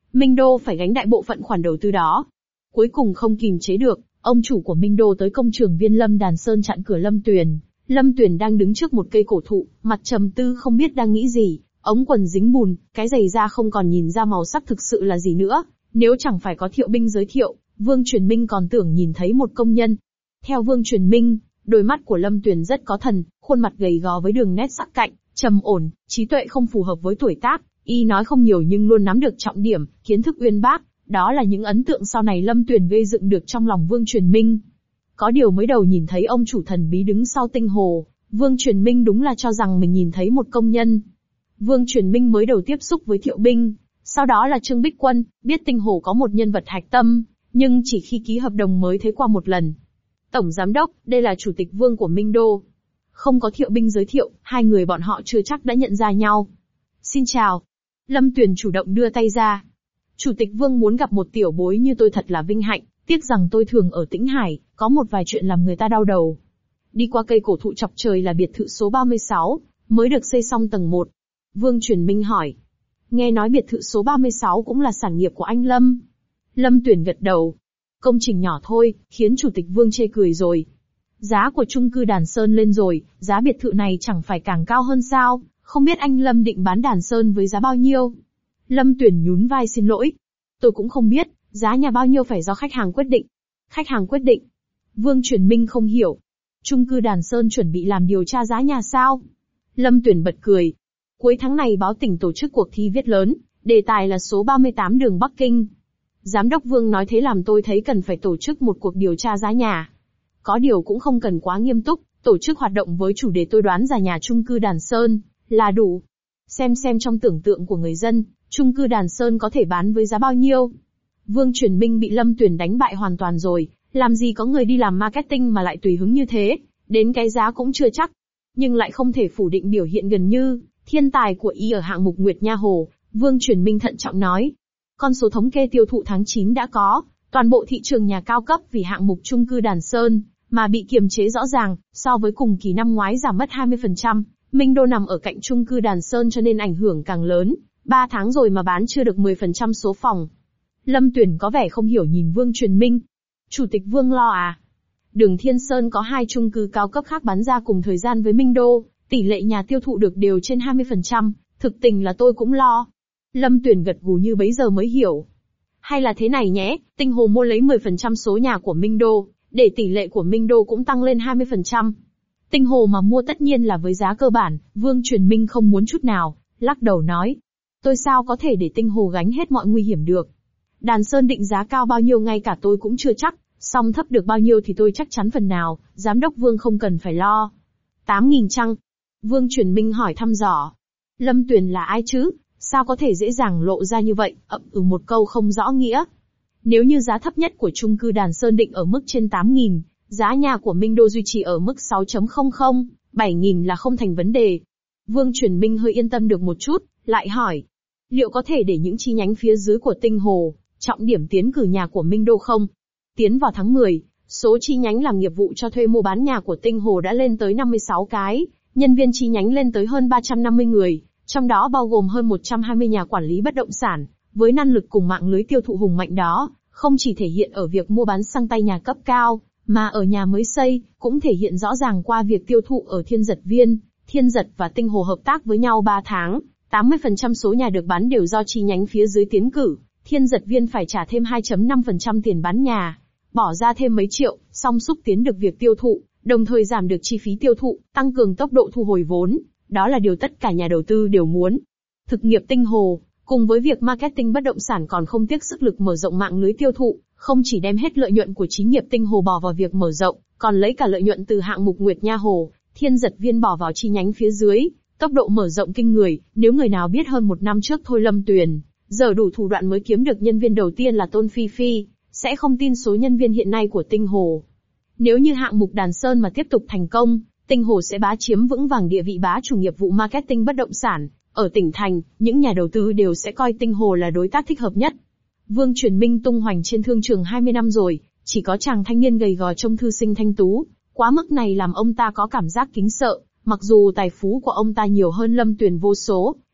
Minh Đô phải gánh đại bộ phận khoản đầu tư đó. Cuối cùng không kìm chế được, ông chủ của Minh Đô tới công trường viên Lâm Đàn Sơn chặn cửa Lâm Tuyền. Lâm Tuyền đang đứng trước một cây cổ thụ, mặt trầm tư không biết đang nghĩ gì, ống quần dính bùn, cái giày da không còn nhìn ra màu sắc thực sự là gì nữa. Nếu chẳng phải có Thiệu Binh giới thiệu, Vương Truyền Minh còn tưởng nhìn thấy một công nhân. Theo Vương Truyền Minh, đôi mắt của Lâm Tuyền rất có thần, khuôn mặt gầy gò với đường nét sắc cạnh, trầm ổn, trí tuệ không phù hợp với tuổi tác, y nói không nhiều nhưng luôn nắm được trọng điểm, kiến thức uyên bác, đó là những ấn tượng sau này Lâm Tuyền gây dựng được trong lòng Vương Truyền Minh. Có điều mới đầu nhìn thấy ông chủ thần bí đứng sau tinh hồ, Vương Truyền Minh đúng là cho rằng mình nhìn thấy một công nhân. Vương Truyền Minh mới đầu tiếp xúc với Thiệu Binh, sau đó là Trương Bích Quân, biết tinh hồ có một nhân vật hạch tâm, nhưng chỉ khi ký hợp đồng mới thấy qua một lần. Tổng giám đốc, đây là chủ tịch Vương của Minh Đô. Không có Thiệu Binh giới thiệu, hai người bọn họ chưa chắc đã nhận ra nhau. Xin chào. Lâm Tuyền chủ động đưa tay ra. Chủ tịch Vương muốn gặp một tiểu bối như tôi thật là vinh hạnh, tiếc rằng tôi thường ở Tĩnh Hải, có một vài chuyện làm người ta đau đầu. Đi qua cây cổ thụ chọc trời là biệt thự số ba mươi sáu, mới được xây xong tầng một. Vương Truyền Minh hỏi. Nghe nói biệt thự số ba mươi sáu cũng là sản nghiệp của anh Lâm. Lâm Tuyền gật đầu. Công trình nhỏ thôi, khiến Chủ tịch Vương chê cười rồi. Giá của chung cư Đàn Sơn lên rồi, giá biệt thự này chẳng phải càng cao hơn sao, không biết anh Lâm định bán Đàn Sơn với giá bao nhiêu? Lâm Tuyền nhún vai xin lỗi. Tôi cũng không biết, giá nhà bao nhiêu phải do khách hàng quyết định. Khách hàng quyết định. Vương Truyền Minh không hiểu. Chung cư Đàn Sơn chuẩn bị làm điều tra giá nhà sao? Lâm Tuyền bật cười. Cuối tháng này báo tỉnh tổ chức cuộc thi viết lớn, đề tài là số ba mươi tám đường Bắc Kinh. Giám đốc Vương nói thế làm tôi thấy cần phải tổ chức một cuộc điều tra giá nhà. Có điều cũng không cần quá nghiêm túc, tổ chức hoạt động với chủ đề tôi đoán giá nhà chung cư Đàn Sơn là đủ. Xem xem trong tưởng tượng của người dân, chung cư Đàn Sơn có thể bán với giá bao nhiêu. Vương Truyền Minh bị Lâm Tuyền đánh bại hoàn toàn rồi, làm gì có người đi làm marketing mà lại tùy hứng như thế, đến cái giá cũng chưa chắc. Nhưng lại không thể phủ định biểu hiện gần như thiên tài của y ở hạng mục Nguyệt Nha Hồ. Vương Truyền Minh thận trọng nói. Con số thống kê tiêu thụ tháng chín đã có, toàn bộ thị trường nhà cao cấp vì hạng mục chung cư Đàn Sơn, mà bị kiềm chế rõ ràng, so với cùng kỳ năm ngoái giảm mất hai mươi phần trăm. Minh Đô nằm ở cạnh chung cư Đàn Sơn cho nên ảnh hưởng càng lớn, ba tháng rồi mà bán chưa được mười phần trăm số phòng. Lâm Tuyền có vẻ không hiểu nhìn Vương Truyền Minh. Chủ tịch Vương lo à? Đường Thiên Sơn có hai chung cư cao cấp khác bán ra cùng thời gian với Minh Đô, tỷ lệ nhà tiêu thụ được đều trên hai mươi phần trăm, thực tình là tôi cũng lo. Lâm Tuyền gật gù như bấy giờ mới hiểu. Hay là thế này nhé, Tinh Hồ mua lấy mười phần trăm số nhà của Minh Đô, để tỷ lệ của Minh Đô cũng tăng lên hai mươi phần trăm. Tinh Hồ mà mua tất nhiên là với giá cơ bản, Vương Truyền Minh không muốn chút nào, lắc đầu nói. Tôi sao có thể để Tinh Hồ gánh hết mọi nguy hiểm được. Đàn Sơn định giá cao bao nhiêu ngay cả tôi cũng chưa chắc, song thấp được bao nhiêu thì tôi chắc chắn phần nào, giám đốc Vương không cần phải lo. tám nghìn chăng? Vương Truyền Minh hỏi thăm dò. Lâm Tuyền là ai chứ? Sao có thể dễ dàng lộ ra như vậy, ậm ừ một câu không rõ nghĩa. Nếu như giá thấp nhất của chung cư Đàn Sơn định ở mức trên tám nghìn, giá nhà của Minh Đô duy trì ở mức sáu phẩy không không, bảy nghìn là không thành vấn đề. Vương Truyền Minh hơi yên tâm được một chút, lại hỏi. Liệu có thể để những chi nhánh phía dưới của Tinh Hồ, trọng điểm tiến cử nhà của Minh Đô không? Tiến vào tháng mười, số chi nhánh làm nghiệp vụ cho thuê mua bán nhà của Tinh Hồ đã lên tới năm mươi sáu cái, nhân viên chi nhánh lên tới hơn ba trăm năm mươi người, trong đó bao gồm hơn một trăm hai mươi nhà quản lý bất động sản, với năng lực cùng mạng lưới tiêu thụ hùng mạnh đó, không chỉ thể hiện ở việc mua bán sang tay nhà cấp cao, mà ở nhà mới xây, cũng thể hiện rõ ràng qua việc tiêu thụ ở Thiên Giật Viên. Thiên Giật và Tinh Hồ hợp tác với nhau ba tháng, tám mươi phần trăm số nhà được bán đều do chi nhánh phía dưới tiến cử, Thiên Giật Viên phải trả thêm hai phẩy năm phần trăm tiền bán nhà, bỏ ra thêm mấy triệu, song xúc tiến được việc tiêu thụ, đồng thời giảm được chi phí tiêu thụ, tăng cường tốc độ thu hồi vốn, đó là điều tất cả nhà đầu tư đều muốn. Thực nghiệp Tinh Hồ, cùng với việc marketing bất động sản còn không tiếc sức lực mở rộng mạng lưới tiêu thụ, không chỉ đem hết lợi nhuận của xí nghiệp Tinh Hồ bỏ vào việc mở rộng, còn lấy cả lợi nhuận từ hạng mục Nguyệt Nha Hồ, Thiên Giật Viên bỏ vào chi nhánh phía dưới, tốc độ mở rộng kinh người, nếu người nào biết hơn một năm trước thôi Lâm Tuyền, giờ đủ thủ đoạn mới kiếm được nhân viên đầu tiên là Tôn Phi Phi, sẽ không tin số nhân viên hiện nay của Tinh Hồ. Nếu như hạng mục Đàn Sơn mà tiếp tục thành công, Tinh Hồ sẽ bá chiếm vững vàng địa vị bá chủ nghiệp vụ marketing bất động sản. Ở tỉnh thành, những nhà đầu tư đều sẽ coi Tinh Hồ là đối tác thích hợp nhất. Vương Truyền Minh tung hoành trên thương trường hai mươi năm rồi, chỉ có chàng thanh niên gầy gò trông thư sinh thanh tú, quá mức này làm ông ta có cảm giác kính sợ, mặc dù tài phú của ông ta nhiều hơn Lâm Tuyền vô số,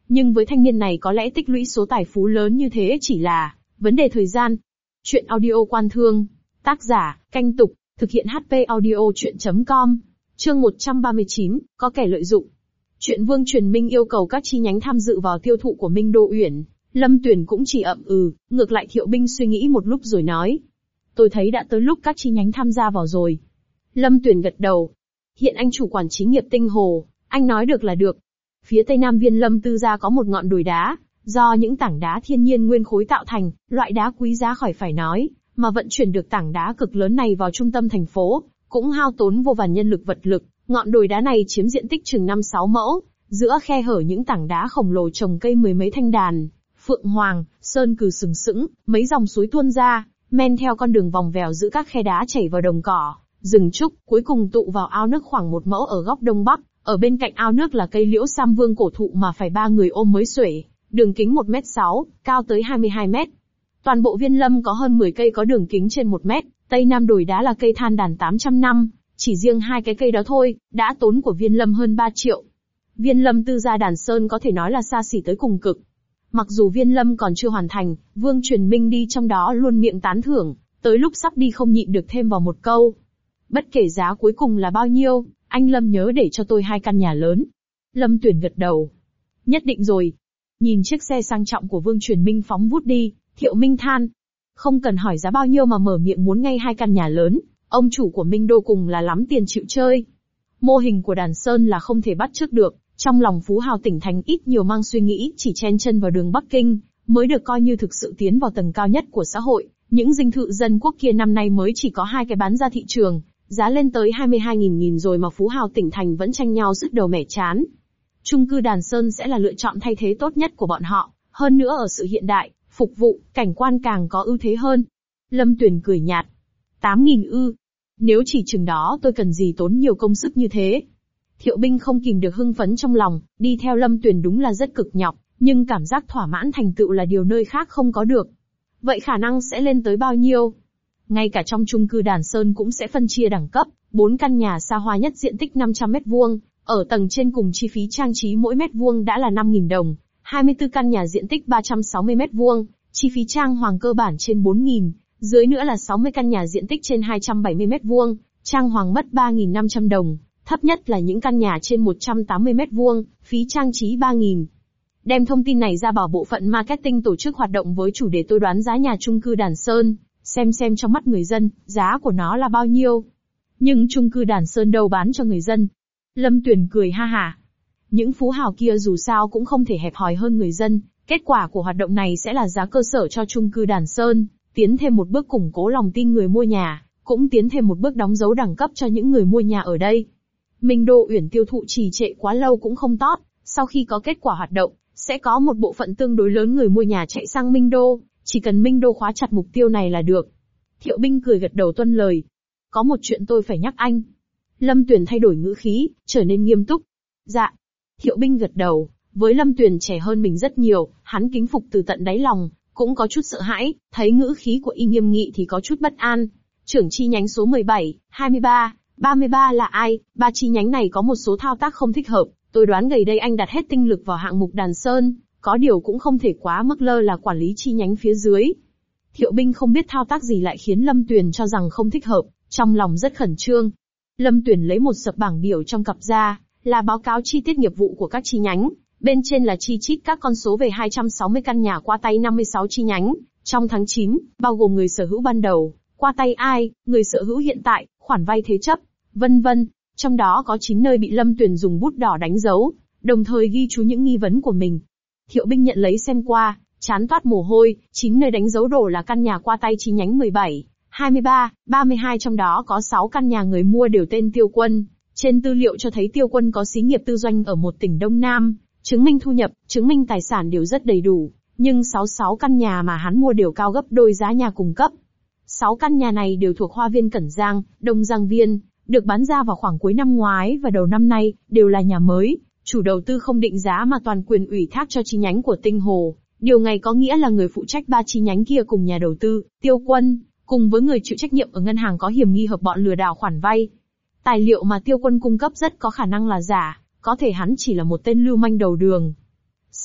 Nhưng với thanh niên này có lẽ tích lũy số tài phú lớn như thế chỉ là vấn đề thời gian. Chuyện audio Quan Thương. Tác giả, Canh Tục. Thực hiện hát pê audio chuyện chấm com. Chương một trăm ba mươi chín, có kẻ lợi dụng. Chuyện Vương Truyền Minh yêu cầu các chi nhánh tham dự vào tiêu thụ của Minh Đô Uyển. Lâm Tuyền cũng chỉ ậm ừ, ngược lại Thiệu Binh suy nghĩ một lúc rồi nói. Tôi thấy đã tới lúc các chi nhánh tham gia vào rồi. Lâm Tuyền gật đầu. Hiện anh chủ quản xí nghiệp Tinh Hồ, anh nói được là được. Phía tây nam Viên Lâm Tư gia có một ngọn đồi đá, do những tảng đá thiên nhiên nguyên khối tạo thành, loại đá quý giá khỏi phải nói, mà vận chuyển được tảng đá cực lớn này vào trung tâm thành phố, cũng hao tốn vô vàn nhân lực vật lực. Ngọn đồi đá này chiếm diện tích chừng năm sáu mẫu, giữa khe hở những tảng đá khổng lồ trồng cây mười mấy thanh đàn, phượng hoàng, sơn cừ sừng sững, mấy dòng suối tuôn ra, men theo con đường vòng vèo giữa các khe đá chảy vào đồng cỏ, rừng trúc, cuối cùng tụ vào ao nước khoảng một mẫu ở góc đông bắc. Ở bên cạnh ao nước là cây liễu Sam Vương cổ thụ mà phải ba người ôm mới xuể, đường kính một mét sáu, cao tới hai mươi hai mét. Toàn bộ Viên Lâm có hơn mười cây có đường kính trên một mét, tây nam đồi đá là cây than đàn tám trăm năm, chỉ riêng hai cái cây đó thôi, đã tốn của Viên Lâm hơn ba triệu. Viên Lâm Tư gia Đàn Sơn có thể nói là xa xỉ tới cùng cực. Mặc dù Viên Lâm còn chưa hoàn thành, Vương Truyền Minh đi trong đó luôn miệng tán thưởng, tới lúc sắp đi không nhịn được thêm vào một câu. Bất kể giá cuối cùng là bao nhiêu, anh Lâm nhớ để cho tôi hai căn nhà lớn. Lâm Tuyền gật đầu. Nhất định rồi. Nhìn chiếc xe sang trọng của Vương Truyền Minh phóng vút đi, Thiệu Minh than. Không cần hỏi giá bao nhiêu mà mở miệng muốn ngay hai căn nhà lớn, ông chủ của Minh Đô cùng là lắm tiền chịu chơi. Mô hình của Đàn Sơn là không thể bắt chước được, trong lòng phú hào tỉnh thành ít nhiều mang suy nghĩ chỉ chen chân vào đường Bắc Kinh, mới được coi như thực sự tiến vào tầng cao nhất của xã hội. Những dinh thự dân quốc kia năm nay mới chỉ có hai cái bán ra thị trường, giá lên tới hai mươi hai nghìn nghìn rồi mà phú hào tỉnh thành vẫn tranh nhau sứt đầu mẻ chán. Chung cư Đàn Sơn sẽ là lựa chọn thay thế tốt nhất của bọn họ, hơn nữa ở sự hiện đại, phục vụ, cảnh quan càng có ưu thế hơn. Lâm Tuyền cười nhạt. tám nghìn ư. Nếu chỉ chừng đó tôi cần gì tốn nhiều công sức như thế. Thiệu Binh không kìm được hưng phấn trong lòng, đi theo Lâm Tuyền đúng là rất cực nhọc, nhưng cảm giác thỏa mãn thành tựu là điều nơi khác không có được. Vậy khả năng sẽ lên tới bao nhiêu? Ngay cả trong chung cư Đàn Sơn cũng sẽ phân chia đẳng cấp, bốn căn nhà xa hoa nhất diện tích năm trăm mét vuông, ở tầng trên cùng chi phí trang trí mỗi mét vuông đã là năm nghìn đồng, hai mươi tư căn nhà diện tích ba trăm sáu mươi mét vuông, chi phí trang hoàng cơ bản trên bốn nghìn, dưới nữa là sáu mươi căn nhà diện tích trên hai trăm bảy mươi mét vuông, trang hoàng mất ba nghìn năm trăm đồng, thấp nhất là những căn nhà trên một trăm tám mươi mét vuông, phí trang trí ba nghìn. Đem thông tin này ra bảo bộ phận marketing tổ chức hoạt động với chủ đề tôi đoán giá nhà chung cư Đàn Sơn, xem xem trong mắt người dân, giá của nó là bao nhiêu. Nhưng chung cư Đàn Sơn đâu bán cho người dân. Lâm Tuyền cười ha hả. Những phú hào kia dù sao cũng không thể hẹp hòi hơn người dân, kết quả của hoạt động này sẽ là giá cơ sở cho chung cư Đàn Sơn, tiến thêm một bước củng cố lòng tin người mua nhà, cũng tiến thêm một bước đóng dấu đẳng cấp cho những người mua nhà ở đây. Minh Đô Uyển tiêu thụ trì trệ quá lâu cũng không tốt, sau khi có kết quả hoạt động, sẽ có một bộ phận tương đối lớn người mua nhà chạy sang Minh Đô, chỉ cần Minh Đô khóa chặt mục tiêu này là được. Thiệu Binh cười gật đầu tuân lời. Có một chuyện tôi phải nhắc anh. Lâm Tuyền thay đổi ngữ khí, trở nên nghiêm túc. Dạ. Thiệu Binh gật đầu, với Lâm Tuyền trẻ hơn mình rất nhiều, hắn kính phục từ tận đáy lòng, cũng có chút sợ hãi, thấy ngữ khí của y nghiêm nghị thì có chút bất an. Trưởng chi nhánh số mười bảy, hai mươi ba, ba mươi ba là ai? Ba chi nhánh này có một số thao tác không thích hợp, tôi đoán gần đây anh đặt hết tinh lực vào hạng mục Đàn Sơn, có điều cũng không thể quá mức lơ là quản lý chi nhánh phía dưới. Thiệu Binh không biết thao tác gì lại khiến Lâm Tuyền cho rằng không thích hợp, trong lòng rất khẩn trương. Lâm Tuyền lấy một sập bảng biểu trong cặp ra, là báo cáo chi tiết nghiệp vụ của các chi nhánh, bên trên là chi chít các con số về hai trăm sáu mươi căn nhà qua tay năm mươi sáu chi nhánh, trong tháng chín, bao gồm người sở hữu ban đầu, qua tay ai, người sở hữu hiện tại, khoản vay thế chấp, vân vân. Trong đó có chín nơi bị Lâm Tuyền dùng bút đỏ đánh dấu, đồng thời ghi chú những nghi vấn của mình. Thiệu Binh nhận lấy xem qua, chán toát mồ hôi, chín nơi đánh dấu đổ là căn nhà qua tay chi nhánh mười bảy, hai mươi ba, ba mươi hai, trong đó có sáu căn nhà người mua đều tên Tiêu Quân. Trên tư liệu cho thấy Tiêu Quân có xí nghiệp tư doanh ở một tỉnh Đông Nam, chứng minh thu nhập, chứng minh tài sản đều rất đầy đủ, nhưng sáu mươi sáu căn nhà mà hắn mua đều cao gấp đôi giá nhà cung cấp. sáu căn nhà này đều thuộc Hoa Viên Cẩn Giang, Đông Giang Viên, được bán ra vào khoảng cuối năm ngoái và đầu năm nay, đều là nhà mới, chủ đầu tư không định giá mà toàn quyền ủy thác cho chi nhánh của Tinh Hồ. Điều này có nghĩa là người phụ trách ba chi nhánh kia cùng nhà đầu tư, Tiêu Quân, cùng với người chịu trách nhiệm ở ngân hàng có hiểm nghi hợp bọn lừa đảo khoản vay. Tài liệu mà Tiêu Quân cung cấp rất có khả năng là giả, có thể hắn chỉ là một tên lưu manh đầu đường.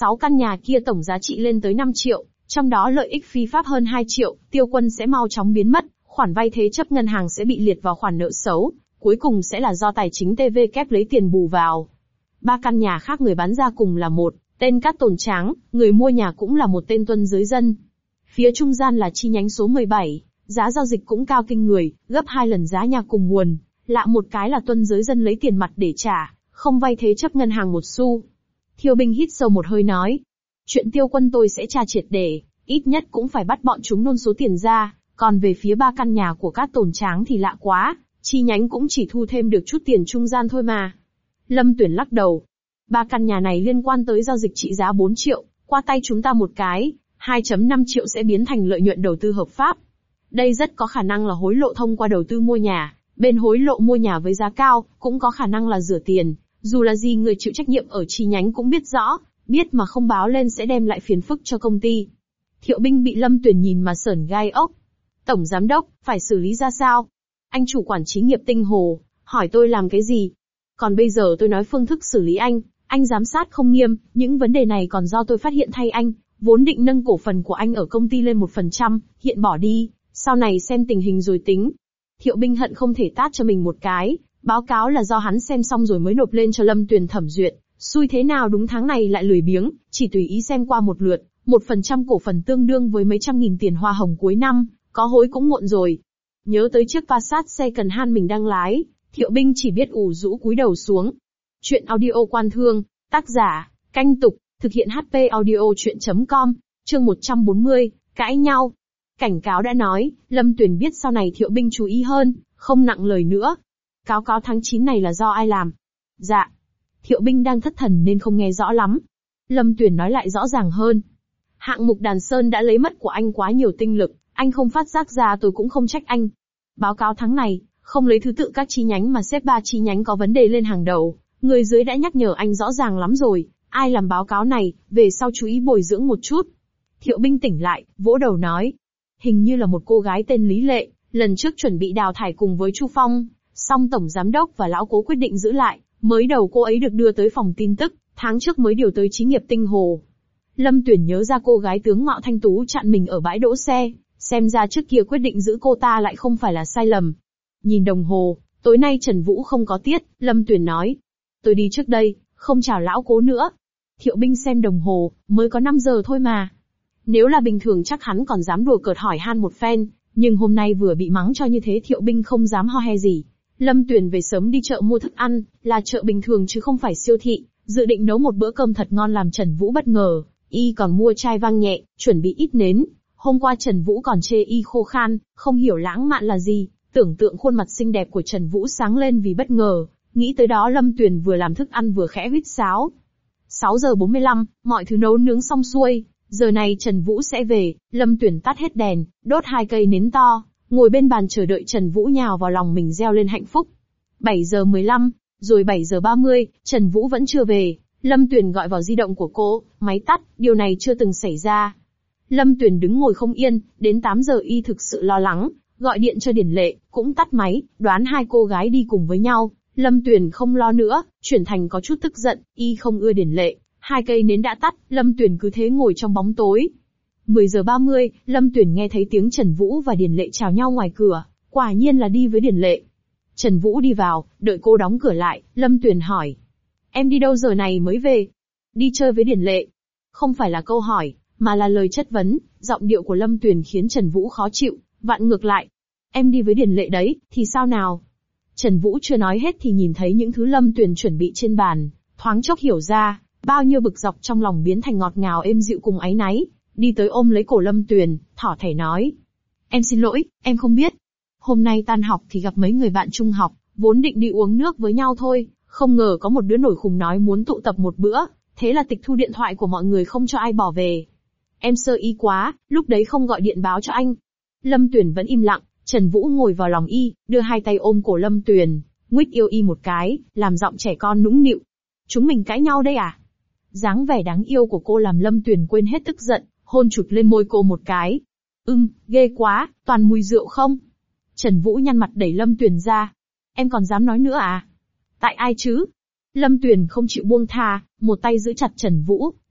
Sáu căn nhà kia tổng giá trị lên tới năm triệu, trong đó lợi ích phi pháp hơn hai triệu, Tiêu Quân sẽ mau chóng biến mất, khoản vay thế chấp ngân hàng sẽ bị liệt vào khoản nợ xấu, cuối cùng sẽ là do tài chính tê vê kép lấy tiền bù vào. Ba căn nhà khác người bán ra cùng là một tên Cát Tồn Tráng, người mua nhà cũng là một tên Tuân Giới Dân. Phía trung gian là chi nhánh số mười bảy, giá giao dịch cũng cao kinh người, gấp hai lần giá nhà cùng nguồn. Lạ một cái là Tuân Giới Dân lấy tiền mặt để trả, không vay thế chấp ngân hàng một xu. Thiệu Binh hít sâu một hơi nói, chuyện Tiêu Quân tôi sẽ tra triệt để, ít nhất cũng phải bắt bọn chúng nôn số tiền ra, còn về phía ba căn nhà của Cát Tồn Tráng thì lạ quá, chi nhánh cũng chỉ thu thêm được chút tiền trung gian thôi mà. Lâm Tuyển lắc đầu, ba căn nhà này liên quan tới giao dịch trị giá bốn triệu, qua tay chúng ta một cái, hai phẩy năm triệu sẽ biến thành lợi nhuận đầu tư hợp pháp. Đây rất có khả năng là hối lộ thông qua đầu tư mua nhà, bên hối lộ mua nhà với giá cao, cũng có khả năng là rửa tiền, dù là gì người chịu trách nhiệm ở chi nhánh cũng biết rõ, biết mà không báo lên sẽ đem lại phiền phức cho công ty. Thiệu Binh bị Lâm Tuyển nhìn mà sởn gai ốc. Tổng giám đốc, phải xử lý ra sao? Anh chủ quản xí nghiệp Tinh Hồ, hỏi tôi làm cái gì? Còn bây giờ tôi nói phương thức xử lý anh, anh giám sát không nghiêm, những vấn đề này còn do tôi phát hiện thay anh, vốn định nâng cổ phần của anh ở công ty lên một phần trăm, hiện bỏ đi, sau này xem tình hình rồi tính. Thiệu Binh hận không thể tát cho mình một cái, báo cáo là do hắn xem xong rồi mới nộp lên cho Lâm Tuyển thẩm duyệt, xui thế nào đúng tháng này lại lười biếng, chỉ tùy ý xem qua một lượt, một phần trăm cổ phần tương đương với mấy trăm nghìn tiền hoa hồng cuối năm, có hối cũng muộn rồi. Nhớ tới chiếc Passat second hand mình đang lái, Thiệu Binh chỉ biết ủ rũ cúi đầu xuống. Chuyện audio Quan Thương, tác giả, Canh Tục, thực hiện hát pê audio chuyện chấm com, chương một trăm bốn mươi, cãi nhau. Cảnh cáo đã nói, Lâm Tuyển biết sau này Thiệu Binh chú ý hơn, không nặng lời nữa. Cáo cáo tháng chín này là do ai làm? Dạ. Thiệu Binh đang thất thần nên không nghe rõ lắm. Lâm Tuyển nói lại rõ ràng hơn. Hạng mục Đàn Sơn đã lấy mất của anh quá nhiều tinh lực, anh không phát giác ra tôi cũng không trách anh. Báo cáo tháng này, không lấy thứ tự các chi nhánh mà xếp ba chi nhánh có vấn đề lên hàng đầu. Người dưới đã nhắc nhở anh rõ ràng lắm rồi, ai làm báo cáo này, về sau chú ý bồi dưỡng một chút. Thiệu Binh tỉnh lại, vỗ đầu nói. Hình như là một cô gái tên Lý Lệ, lần trước chuẩn bị đào thải cùng với Chu Phong, song tổng giám đốc và lão cố quyết định giữ lại, mới đầu cô ấy được đưa tới phòng tin tức, tháng trước mới điều tới xí nghiệp Tinh Hồ. Lâm Tuyển nhớ ra cô gái tướng mạo thanh tú chặn mình ở bãi đỗ xe, xem ra trước kia quyết định giữ cô ta lại không phải là sai lầm. Nhìn đồng hồ, tối nay Trần Vũ không có tiết, Lâm Tuyển nói. Tôi đi trước đây, không chào lão cố nữa. Thiệu Binh xem đồng hồ, mới có năm giờ thôi mà. Nếu là bình thường chắc hắn còn dám đùa cợt hỏi han một phen, nhưng hôm nay vừa bị mắng cho như thế Thiệu Binh không dám ho he gì. Lâm Tuyển về sớm đi chợ mua thức ăn, là chợ bình thường chứ không phải siêu thị, dự định nấu một bữa cơm thật ngon làm Trần Vũ bất ngờ, y còn mua chai vang nhẹ, chuẩn bị ít nến. Hôm qua Trần Vũ còn chê y khô khan, không hiểu lãng mạn là gì, tưởng tượng khuôn mặt xinh đẹp của Trần Vũ sáng lên vì bất ngờ, nghĩ tới đó Lâm Tuyển vừa làm thức ăn vừa khẽ huýt sáo. sáu giờ bốn mươi lăm, mọi thứ nấu nướng xong xuôi, giờ này Trần Vũ sẽ về, Lâm Tuyển tắt hết đèn, đốt hai cây nến to, ngồi bên bàn chờ đợi Trần Vũ nhào vào lòng mình reo lên hạnh phúc. bảy giờ mười lăm, rồi bảy giờ ba mươi, Trần Vũ vẫn chưa về, Lâm Tuyển gọi vào di động của cô, máy tắt, điều này chưa từng xảy ra. Lâm Tuyển đứng ngồi không yên, đến tám giờ y thực sự lo lắng, gọi điện cho Điển Lệ, cũng tắt máy, đoán hai cô gái đi cùng với nhau. Lâm Tuyển không lo nữa, chuyển thành có chút tức giận, y không ưa Điển Lệ, hai cây nến đã tắt, Lâm Tuyển cứ thế ngồi trong bóng tối. mười giờ ba mươi, Lâm Tuyển nghe thấy tiếng Trần Vũ và Điển Lệ chào nhau ngoài cửa, quả nhiên là đi với Điển Lệ. Trần Vũ đi vào, đợi cô đóng cửa lại, Lâm Tuyển hỏi. Em đi đâu giờ này mới về? Đi chơi với Điển Lệ. Không phải là câu hỏi, mà là lời chất vấn, giọng điệu của Lâm Tuyển khiến Trần Vũ khó chịu, vặn ngược lại. Em đi với Điển Lệ đấy, thì sao nào? Trần Vũ chưa nói hết thì nhìn thấy những thứ Lâm Tuyển chuẩn bị trên bàn, thoáng chốc hiểu ra, bao nhiêu bực dọc trong lòng biến thành ngọt ngào êm dịu cùng áy náy, đi tới ôm lấy cổ Lâm Tuyển, thỏ thẻ nói. Em xin lỗi, em không biết. Hôm nay tan học thì gặp mấy người bạn trung học, vốn định đi uống nước với nhau thôi, không ngờ có một đứa nổi khùng nói muốn tụ tập một bữa, thế là tịch thu điện thoại của mọi người không cho ai bỏ về. Em sơ ý quá, lúc đấy không gọi điện báo cho anh. Lâm Tuyển vẫn im lặng, Trần Vũ ngồi vào lòng y, đưa hai tay ôm cổ Lâm Tuyển, nguýt yêu y một cái, làm giọng trẻ con nũng nịu. Chúng mình cãi nhau đây à? Dáng vẻ đáng yêu của cô làm Lâm Tuyển quên hết tức giận, hôn chụt lên môi cô một cái. Ưm, ghê quá, toàn mùi rượu không? Trần Vũ nhăn mặt đẩy Lâm Tuyển ra. Em còn dám nói nữa à? Tại ai chứ? Lâm Tuyển không chịu buông tha, một tay giữ chặt Trần Vũ,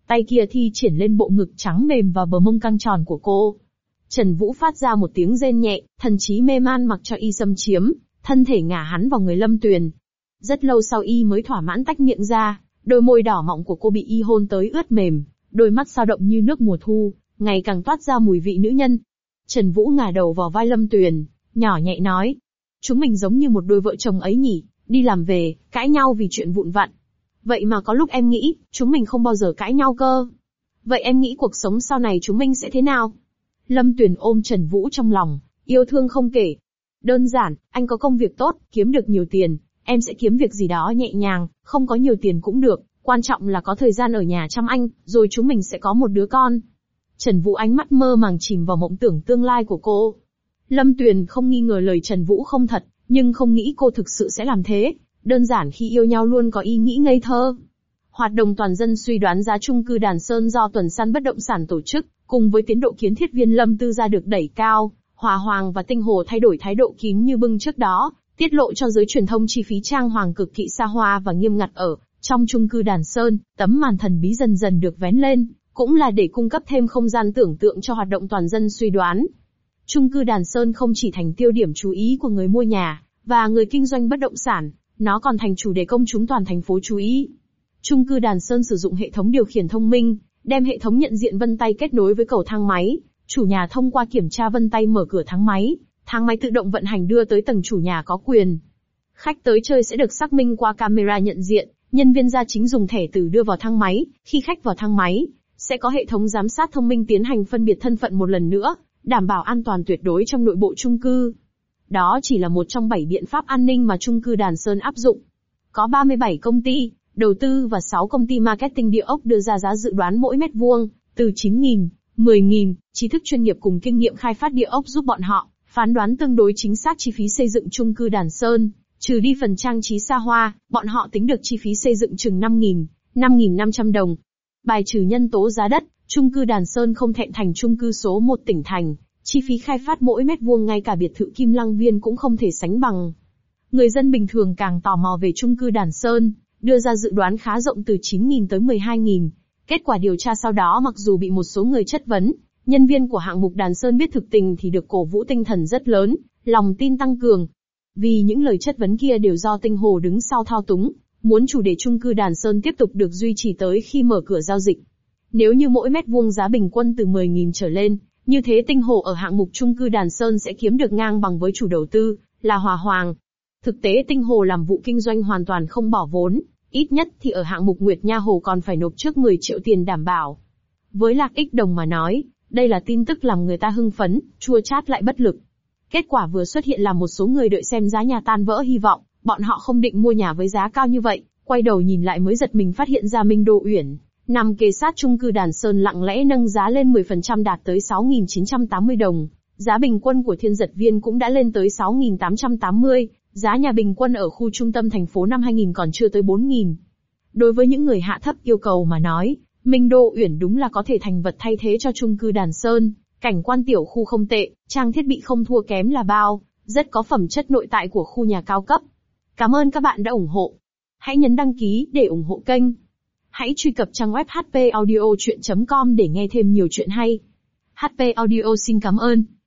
tay kia thi triển lên bộ ngực trắng mềm và bờ mông căng tròn của cô. Trần Vũ phát ra một tiếng rên nhẹ, thần trí mê man mặc cho y xâm chiếm, thân thể ngả hắn vào người Lâm Tuyền. Rất lâu sau y mới thỏa mãn tách miệng ra, đôi môi đỏ mọng của cô bị y hôn tới ướt mềm, đôi mắt dao động như nước mùa thu, ngày càng toát ra mùi vị nữ nhân. Trần Vũ ngả đầu vào vai Lâm Tuyền, nhỏ nhẹ nói, chúng mình giống như một đôi vợ chồng ấy nhỉ, đi làm về, cãi nhau vì chuyện vụn vặt. Vậy mà có lúc em nghĩ, chúng mình không bao giờ cãi nhau cơ. Vậy em nghĩ cuộc sống sau này chúng mình sẽ thế nào? Lâm Tuyền ôm Trần Vũ trong lòng, yêu thương không kể. Đơn giản, anh có công việc tốt, kiếm được nhiều tiền, em sẽ kiếm việc gì đó nhẹ nhàng, không có nhiều tiền cũng được, quan trọng là có thời gian ở nhà chăm anh, rồi chúng mình sẽ có một đứa con. Trần Vũ ánh mắt mơ màng chìm vào mộng tưởng tương lai của cô. Lâm Tuyền không nghi ngờ lời Trần Vũ không thật, nhưng không nghĩ cô thực sự sẽ làm thế. Đơn giản khi yêu nhau luôn có ý nghĩ ngây thơ. Hoạt động toàn dân suy đoán giá chung cư Đàn Sơn do Tuần Săn Bất Động Sản tổ chức, cùng với tiến độ kiến thiết viên Lâm Tư Gia được đẩy cao, Hòa Hoàng và Tinh Hồ thay đổi thái độ kín như bưng trước đó, tiết lộ cho giới truyền thông chi phí trang hoàng cực kỳ xa hoa và nghiêm ngặt ở trong chung cư Đàn Sơn. Tấm màn thần bí dần dần được vén lên, cũng là để cung cấp thêm không gian tưởng tượng cho hoạt động toàn dân suy đoán. Chung cư Đàn Sơn không chỉ thành tiêu điểm chú ý của người mua nhà và người kinh doanh bất động sản, nó còn thành chủ đề công chúng toàn thành phố chú ý. Chung cư Đàn Sơn sử dụng hệ thống điều khiển thông minh, đem hệ thống nhận diện vân tay kết nối với cầu thang máy. Chủ nhà thông qua kiểm tra vân tay mở cửa thang máy, thang máy tự động vận hành đưa tới tầng chủ nhà có quyền. Khách tới chơi sẽ được xác minh qua camera nhận diện, nhân viên gia chính dùng thẻ từ đưa vào thang máy. Khi khách vào thang máy, sẽ có hệ thống giám sát thông minh tiến hành phân biệt thân phận một lần nữa, đảm bảo an toàn tuyệt đối trong nội bộ chung cư. Đó chỉ là một trong bảy biện pháp an ninh mà chung cư Đàn Sơn áp dụng. Có ba mươi bảy công ty đầu tư và sáu công ty marketing địa ốc đưa ra giá dự đoán mỗi mét vuông từ chín nghìn, mười nghìn, trí thức chuyên nghiệp cùng kinh nghiệm khai phát địa ốc giúp bọn họ phán đoán tương đối chính xác chi phí xây dựng chung cư Đàn Sơn, trừ đi phần trang trí xa hoa, bọn họ tính được chi phí xây dựng chừng năm nghìn, năm nghìn năm trăm đồng. Bài trừ nhân tố giá đất, chung cư Đàn Sơn không thẹn thành chung cư số một tỉnh thành, chi phí khai phát mỗi mét vuông ngay cả biệt thự Kim Lăng Viên cũng không thể sánh bằng. Người dân bình thường càng tò mò về chung cư Đàn Sơn, đưa ra dự đoán khá rộng từ chín nghìn tới mười hai nghìn. Kết quả điều tra sau đó mặc dù bị một số người chất vấn, nhân viên của hạng mục Đàn Sơn biết thực tình thì được cổ vũ tinh thần rất lớn, lòng tin tăng cường. Vì những lời chất vấn kia đều do Tinh Hồ đứng sau thao túng, muốn chủ đề chung cư Đàn Sơn tiếp tục được duy trì tới khi mở cửa giao dịch. Nếu như mỗi mét vuông giá bình quân từ mười nghìn trở lên, như thế Tinh Hồ ở hạng mục chung cư Đàn Sơn sẽ kiếm được ngang bằng với chủ đầu tư, là Hòa Hoàng. Thực tế Tinh Hồ làm vụ kinh doanh hoàn toàn không bỏ vốn, ít nhất thì ở hạng mục Nguyệt Nha Hồ còn phải nộp trước mười triệu tiền đảm bảo. Với Lạc Ích Đồng mà nói, đây là tin tức làm người ta hưng phấn, chua chát lại bất lực. Kết quả vừa xuất hiện là một số người đợi xem giá nhà tan vỡ hy vọng, bọn họ không định mua nhà với giá cao như vậy, quay đầu nhìn lại mới giật mình phát hiện ra Minh Đô Uyển nằm kề sát chung cư Đàn Sơn lặng lẽ nâng giá lên mười phần trăm đạt tới sáu nghìn chín trăm tám mươi đồng. Giá bình quân của Thiên Giật Viên cũng đã lên tới sáu nghìn tám trăm tám mươi, giá nhà bình quân ở khu trung tâm thành phố năm hai nghìn còn chưa tới bốn nghìn. Đối với những người hạ thấp yêu cầu mà nói, Minh Đô Uyển đúng là có thể thành vật thay thế cho chung cư Đàn Sơn. Cảnh quan tiểu khu không tệ, trang thiết bị không thua kém là bao, rất có phẩm chất nội tại của khu nhà cao cấp. Cảm ơn các bạn đã ủng hộ. Hãy nhấn đăng ký để ủng hộ kênh. Hãy truy cập trang web h p audio chuyện chấm com để nghe thêm nhiều chuyện hay. hát pê Audio xin cảm ơn.